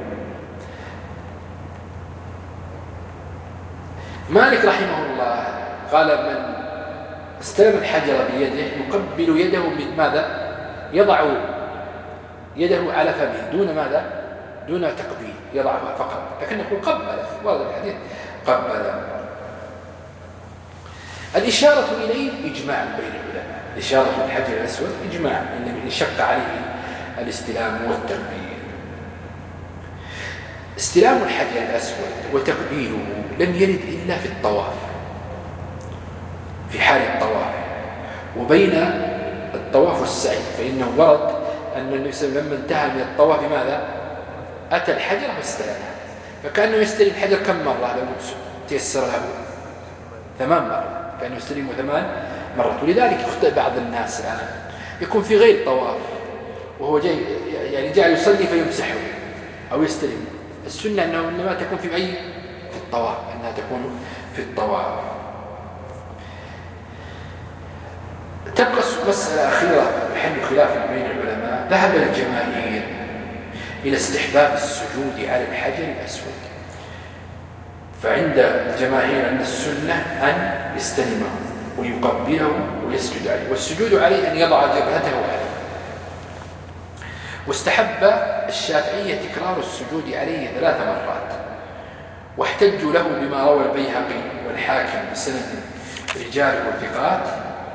مالك رحمه الله قال من استلم الحجر بيده يقبل يده من ماذا؟ يضع يده على فمه دون ماذا؟ دون تقبيل، يضعها فقط، لكن يقول قبل ورد الحديث قبل. الإشارة إليه إجماع بين العلماء، إشارة الحجر الأسود إجماع إن شق عليه الاستلام والتقبيل. استلام الحجر الأسود وتقبيله لم يرد إلا في الطواف، في حال الطواف، وبين الطواف والسعي، فإنه ورد أن النبي صلى الله عليه وسلم لما انتهى من الطواف ماذا؟ أتى الحجر فاستلمه، فكأنه يستلم الحجر كم مرة لو تيسر له؟ ثمان مرات، كأنه يستلمه ثمان مرات. ولذلك يخطئ بعض الناس الآن يكون في غير طواف وهو جاي يعني جاء يصلي فيمسحه أو يستلم. السنة أنه إنما تكون في أي في الطواف، أنها تكون في الطواف. تبقى مسألة أخيرة محل خلاف بين العلماء. ذهب الجماهير إلى استحباب السجود على الحجر الأسود، فعند الجماهير أن السنة أن يستلمه ويقبله ويسجد عليه، والسجود عليه أن يضع جبهته عليه. واستحب الشافعية تكرار السجود عليه ثلاث مرات، واحتجوا له بما روى البيهقي والحاكم بسند رجال وثقات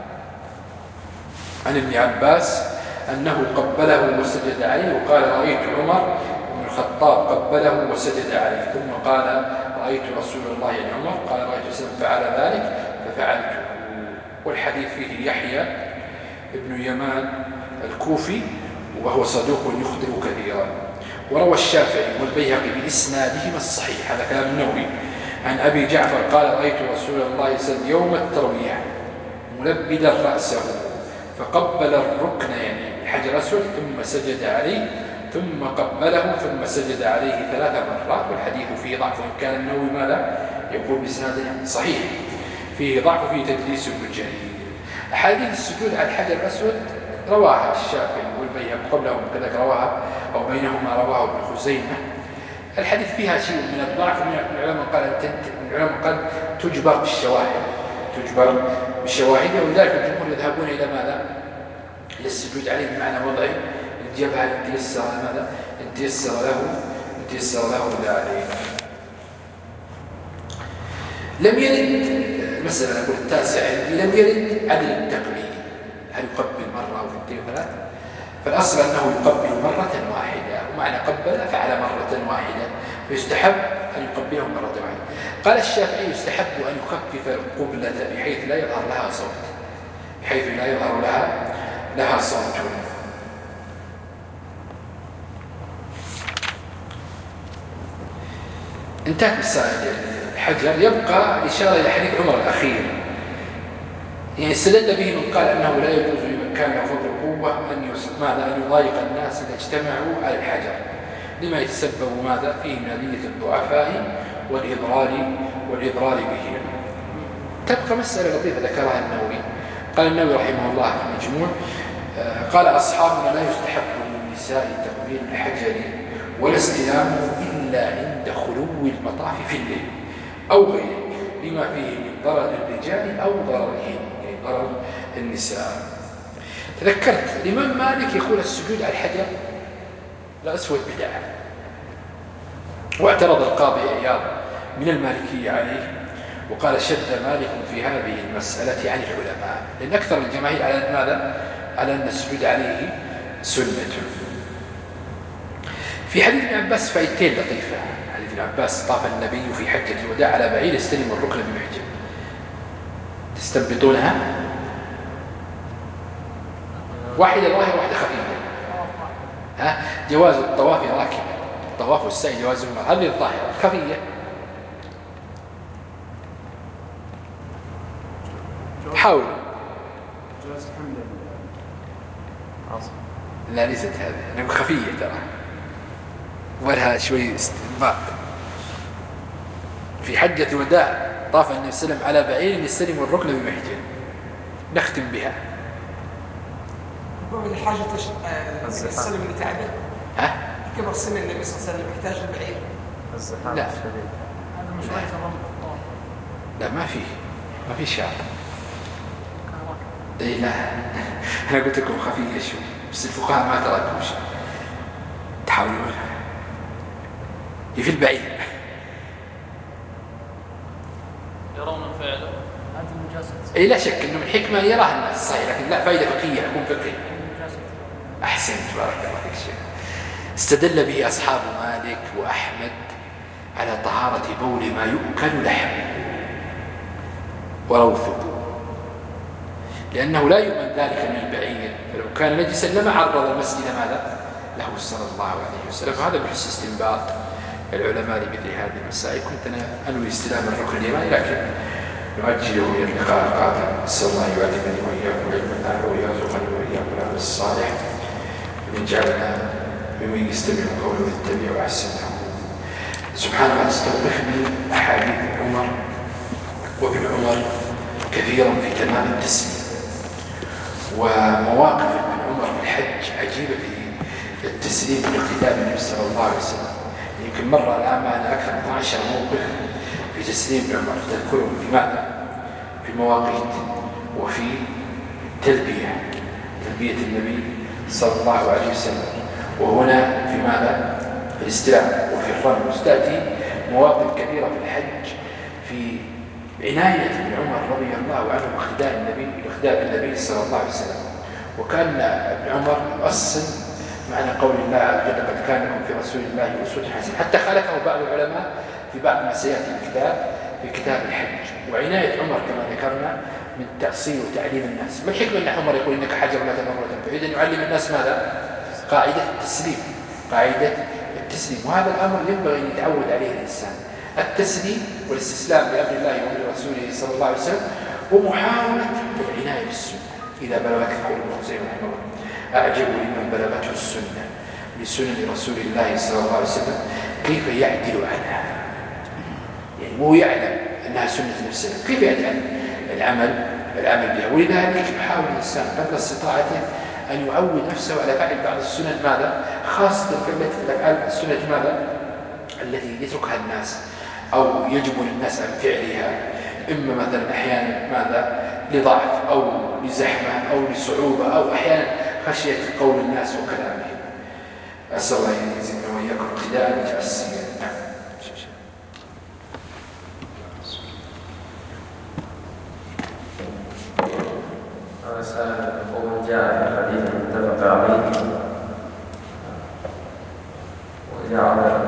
عن ابن عباس أنه قبله وسجد عليه، وقال رأيت عمر بن الخطاب قبله وسجد عليه، ثم قال رأيت رسول الله يعني عمر قال رأيت وسلم فعل ذلك ففعلته. والحديث فيه يحيى ابن يمان الكوفي وهو صدوق يخطئ كثيرا. وروى الشافعي والبيهقي بإسنادهما الصحيح، هذا كلام النووي، عن أبي جعفر قال رأيت رسول الله صلى الله عليه وسلم يوم التروية ملبدا رأسه فقبل الركن يعني الحجر الأسود ثم سجد عليه ثم قبله ثم سجد عليه ثلاث مرات. والحديث فيه ضعف، وإن كان النووي ماذا يقول بإسناده صحيح، فيه ضعف فيه تدليس ابن جرير. أحاديث السجود على الحجر الأسود رواها الشافعي والبيهقي قبلهم، كذلك رواها أو بينهما رواه ابن خزيمة. الحديث فيها شيء من الضعف، من العلماء قال من العلماء قال تجبر بالشواهد، تجبر بالشواهد، ولذلك الجمهور يذهبون إلى ماذا؟ إلى السجود عليه بمعنى وضع الجبهة إن تيسر ماذا؟ إن تيسر له إن تيسر له ذلك. لم يرد المسألة نقول التاسع عندي لم يرد عدل التقبيل، هل يقبل مرة أو اثنتين ثلاث؟ فالأصل أنه يقبل مرة واحدة، ومعنى قبل فعل مرة واحدة، فيستحب أن يقبله مرة واحدة. قال الشافعي يستحب أن يخفف القبلة بحيث لا يظهر لها صوت، بحيث لا يظهر لها لها صوت. انتهت مسائل الحجر. يبقى الإشارة إلى حديث عمر الأخير، يعني استدل به من قال أنه لا يجوز لمن كان له فضل قوة أن ماذا أن يضايق الناس إذا اجتمعوا على الحجر، لما يتسبب ماذا فيه من أذية الضعفاء والإضرار والإضرار به. تبقى مسألة لطيفة ذكرها النووي. قال النووي رحمه الله في المجموع قال أصحابنا لا يستحب للنساء تقبيل الحجر ولا استلامه إلا عند خلو المطاف في الليل أو غيره، لما فيه من ضرر الرجال أو ضررهن، يعني ضرر النساء. تذكرت الإمام مالك يقول السجود على الحجر الأسود بدعة، واعترض القاضي عياض من المالكية عليه وقال شد مالك في هذه المسألة عن العلماء، لأن أكثر الجماهير على ماذا؟ على أن السجود عليه سنة. في حديث ابن عباس فائدتين لطيفة. حديث ابن عباس: طاف النبي في حجة الوداع على بعير يستلم الركن بمحجن. تستنبطونها؟ واحدة ظاهرة واحدة خفيفة. ها؟ جواز الطواف راكبا، الطواف والسعي جوازهما، هذه الظاهرة. الخفية حاولوا. جواز الحمد لا ليست هذه، أنا خفية ترى، ولها شوي استنباط. في حجة الوداع طاف النبي صلى الله عليه وسلم على بعير يستلم الركن بمحجن. نختم بها. باب الحاجة السلم اللي تعبه. ها؟ كبر سن النبي صلى الله عليه وسلم يحتاج البعير. لا. هذا مش رأي الرمل. لا ما فيه، ما فيه شعر. اي لا، انا قلت لكم خفية شو، بس الفقهاء ما تركوا شيء. تحاولون. هي في البعير. يرون فعله. هذه المجازة. اي لا شك انه من حكمة يراها الناس صحيح، لكن لا فائدة فقهية، يكون فقهي. احسنت بارك الله فيك شيخ. استدل به اصحاب مالك واحمد على طهارة بول ما يؤكل لحمه وروثه، لأنه لا يؤمن ذلك من البعير، فلو كان نجسا لما عرض المسجد ماذا له صلى الله عليه وسلم. هذا بحس استنباط العلماء لمثل هذه المسائل. كنت أنا أنوي استلام الركن اليماني، لكن نؤجله إلى اللقاء القادم. أسأل الله يعلمني وإياكم علما نافعا ويرزقني وإياكم العمل الصالح، ويجعلنا ممن يستمع قوله ويتبع أحسنه. سبحان الله، استوقفني أحاديث عمر وابن عمر كثيرا في تمام التسليم، ومواقف ابن عمر في الحج عجيبة في التسليم بالاقتداء بالنبي صلى الله عليه وسلم. يمكن مرة الآن معنا أكثر من اثني عشر موقف في تسليم ابن عمر، تذكرهم في ماذا؟ في المواقيت وفي تلبية تلبية النبي صلى الله عليه وسلم، وهنا في ماذا؟ في الاستلام وفي الرمي. وستأتي مواقف كثيرة في الحج في عناية ابن عمر رضي الله عنه باقتداء النبي باقتداء النبي صلى الله عليه وسلم. وكان ابن عمر يؤصل معنى قول الله عز وجل: قد كان لكم في رسول الله أسوة حسنة، حتى خالفه بعض العلماء في بعض ما سيأتي الكتاب في كتاب الحج. وعناية عمر كما ذكرنا من تأصيل وتعليم الناس. ما الحكمة أن عمر يقول إنك حجر لا تمر ولا تنفع؟ يريد أن يعلم الناس ماذا؟ قاعدة التسليم، قاعدة التسليم. وهذا الأمر ينبغي أن يتعود عليه الإنسان، التسليم والاستسلام لأمر الله وأمر رسوله صلى الله عليه وسلم، ومحاولة العناية بالسنة. إذا بلغت قول ابن خزيمة رحمه الله: أعجب لمن بلغته السنة لسنن رسول الله صلى الله عليه وسلم كيف يعدل عنها. يعني هو يعلم أنها سنة نفسه، كيف يعدل العمل العمل بها؟ ولذلك يحاول الإنسان قدر استطاعته أن يعود نفسه على فعل بعض السنن ماذا؟ خاصة في السنة ماذا؟ التي يتركها الناس أو يجبن الناس عن فعلها، إما مثلا أحيانا ماذا؟ لضعف أو لزحمة أو لصعوبة أو أحيانا خشية قول الناس وكلامهم. أسأل الله أن يزيدنا وإياكم اقتداء بتأسيا. نعم. رسالة يقول: جاء في الحديث المتفق عليه وجعل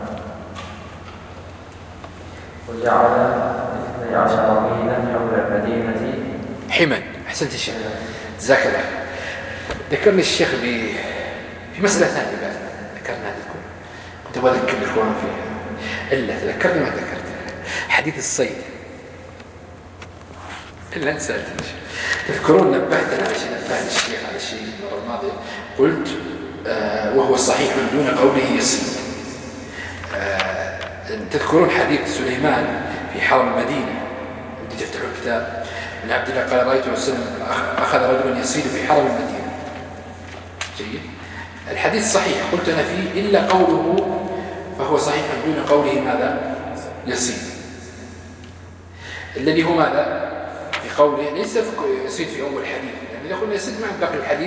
وجعل اثني عشر ميلا حول المدينة حما. أحسنت الشيخ، جزاك الله. ذكرني الشيخ ب في مسألة ثانية بعد ذكرنا لكم، كنت أبغى أذكر لكم فيها إلا تذكرني ما ذكرت حديث الصيد إلا نسألت. تذكرون نبهتنا على شيء، نبهت الشيخ على شيء المرة الماضية، قلت آه وهو صحيح من دون قوله يصيد. آه تذكرون حديث سليمان في حرم المدينة، بدي تفتحوا الكتاب، من عبد الله قال: رأيت وسلم أخذ رجلا يصيد في حرم المدينة. جيد. الحديث صحيح قلت أنا فيه إلا قوله، فهو صحيح من دون قوله ماذا؟ يصيد، الذي هو ماذا؟ في قوله ليس يصيد في أول الحديث، يعني إذا قلنا يصيد ما بقي الحديث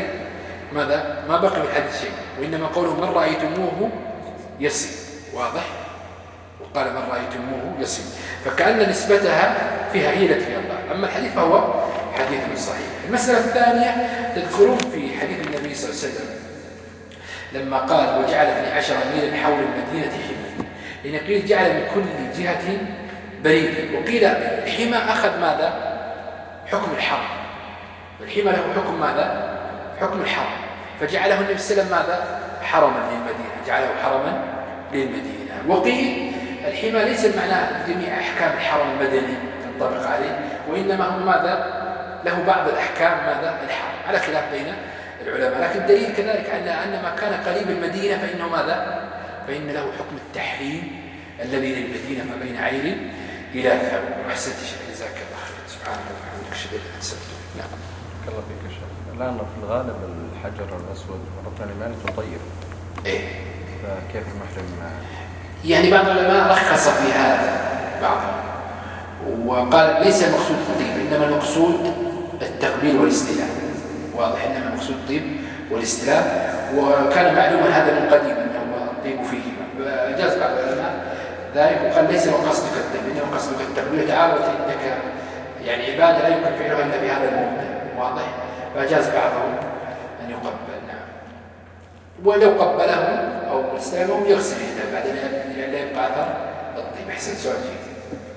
ماذا؟ ما بقي في الحديث شيء، وإنما قوله: من رأيتموه يصيد. واضح؟ وقال من رأيتموه يصل، فكأن نسبتها فيها هي التي فيها الله. أما الحديث فهو حديث صحيح. المسألة الثانية تذكرون في حديث النبي صلى الله عليه وسلم لما قال وجعل اثني عشر ميلا حول المدينة حمى، لأن قيل جعل من كل جهة بريدا، وقيل الحمى أخذ ماذا؟ حكم الحرم، الحمى له حكم ماذا؟ حكم الحرم، فجعله النبي صلى الله عليه وسلم ماذا؟ حرما للمدينة، جعله حرما للمدينة. وقيل الحمى ليس معناه جميع أحكام الحرم المدني تنطبق عليه، وإنما هو ماذا؟ له بعض الأحكام ماذا؟ الحرم، على خلاف بين العلماء. لكن الدليل كذلك أن أن ما كان قريب المدينة فإنه ماذا؟ فإن له حكم التحريم الذي للمدينة ما بين عين إلى ثوب. وأحسنت شيخ، جزاك الله خير. سبحانك اللهم وبحمدك أشهد أن لا إله إلا أنت. نعم. الله فيك يا شيخ. الآن في الغالب الحجر الأسود مرة ثانية ما تطير. إيه. فكيف المحرم؟ يعني بعض العلماء رخص في هذا بعضهم، وقال ليس المقصود الطيب، إنما المقصود التقبيل والاستلام. واضح، إنما المقصود الطيب والاستلام، وكان معلوما هذا من قديم أنه الطيب فيهما، فأجاز بعض العلماء ذلك وقال ليس مقصدك الطيب، إنما قصدك التقبيل. تعالى إنك يعني عبادة لا يمكن فعلها إلا بهذا المبدأ. واضح، فأجاز بعضهم أن يقبل. نعم. ولو قبله أو استلمه يغسل يده بعد أن لا يبقى أثر الطيب. أحسن سؤال جيد.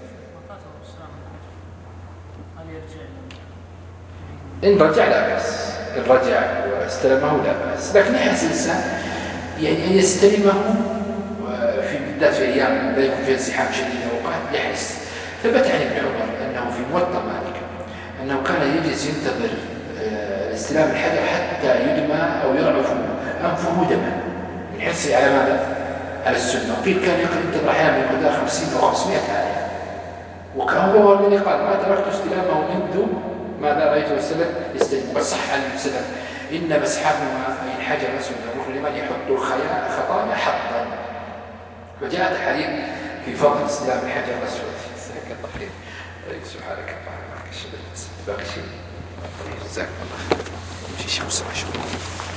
إن رجع لا بأس، إن رجع واستلمه لا بأس، لكن يحس الإنسان يعني أن يستلمه في بالذات في أيام لا يكون فيها ازدحام شديد أوقات يحس. ثبت عن ابن عمر أنه في موطأ مالك أنه كان يجلس ينتظر استلام الحجر حتى يدمى أو يرعف أنفه دما من حرصه على ماذا؟ على السنة. وقيل كان ينتظر أحيانا من مدى خمسين أو خمسمائة آية، وكان هو الذي قال ما تركت استلامه منذ ماذا رأيته السلف يستلم. وصح عن السلف إن مسحهما أي الحجر الأسود الروح لمن يحط الخياء خطايا حطا، وجاءت حديث في فضل استلام الحجر الأسود. جزاك الله خير. سبحانك اللهم وبحمدك أشهد أن لا إله إلا أنت. باقي شيء؟ جزاك الله خير. شيء شمس ما شاء الله.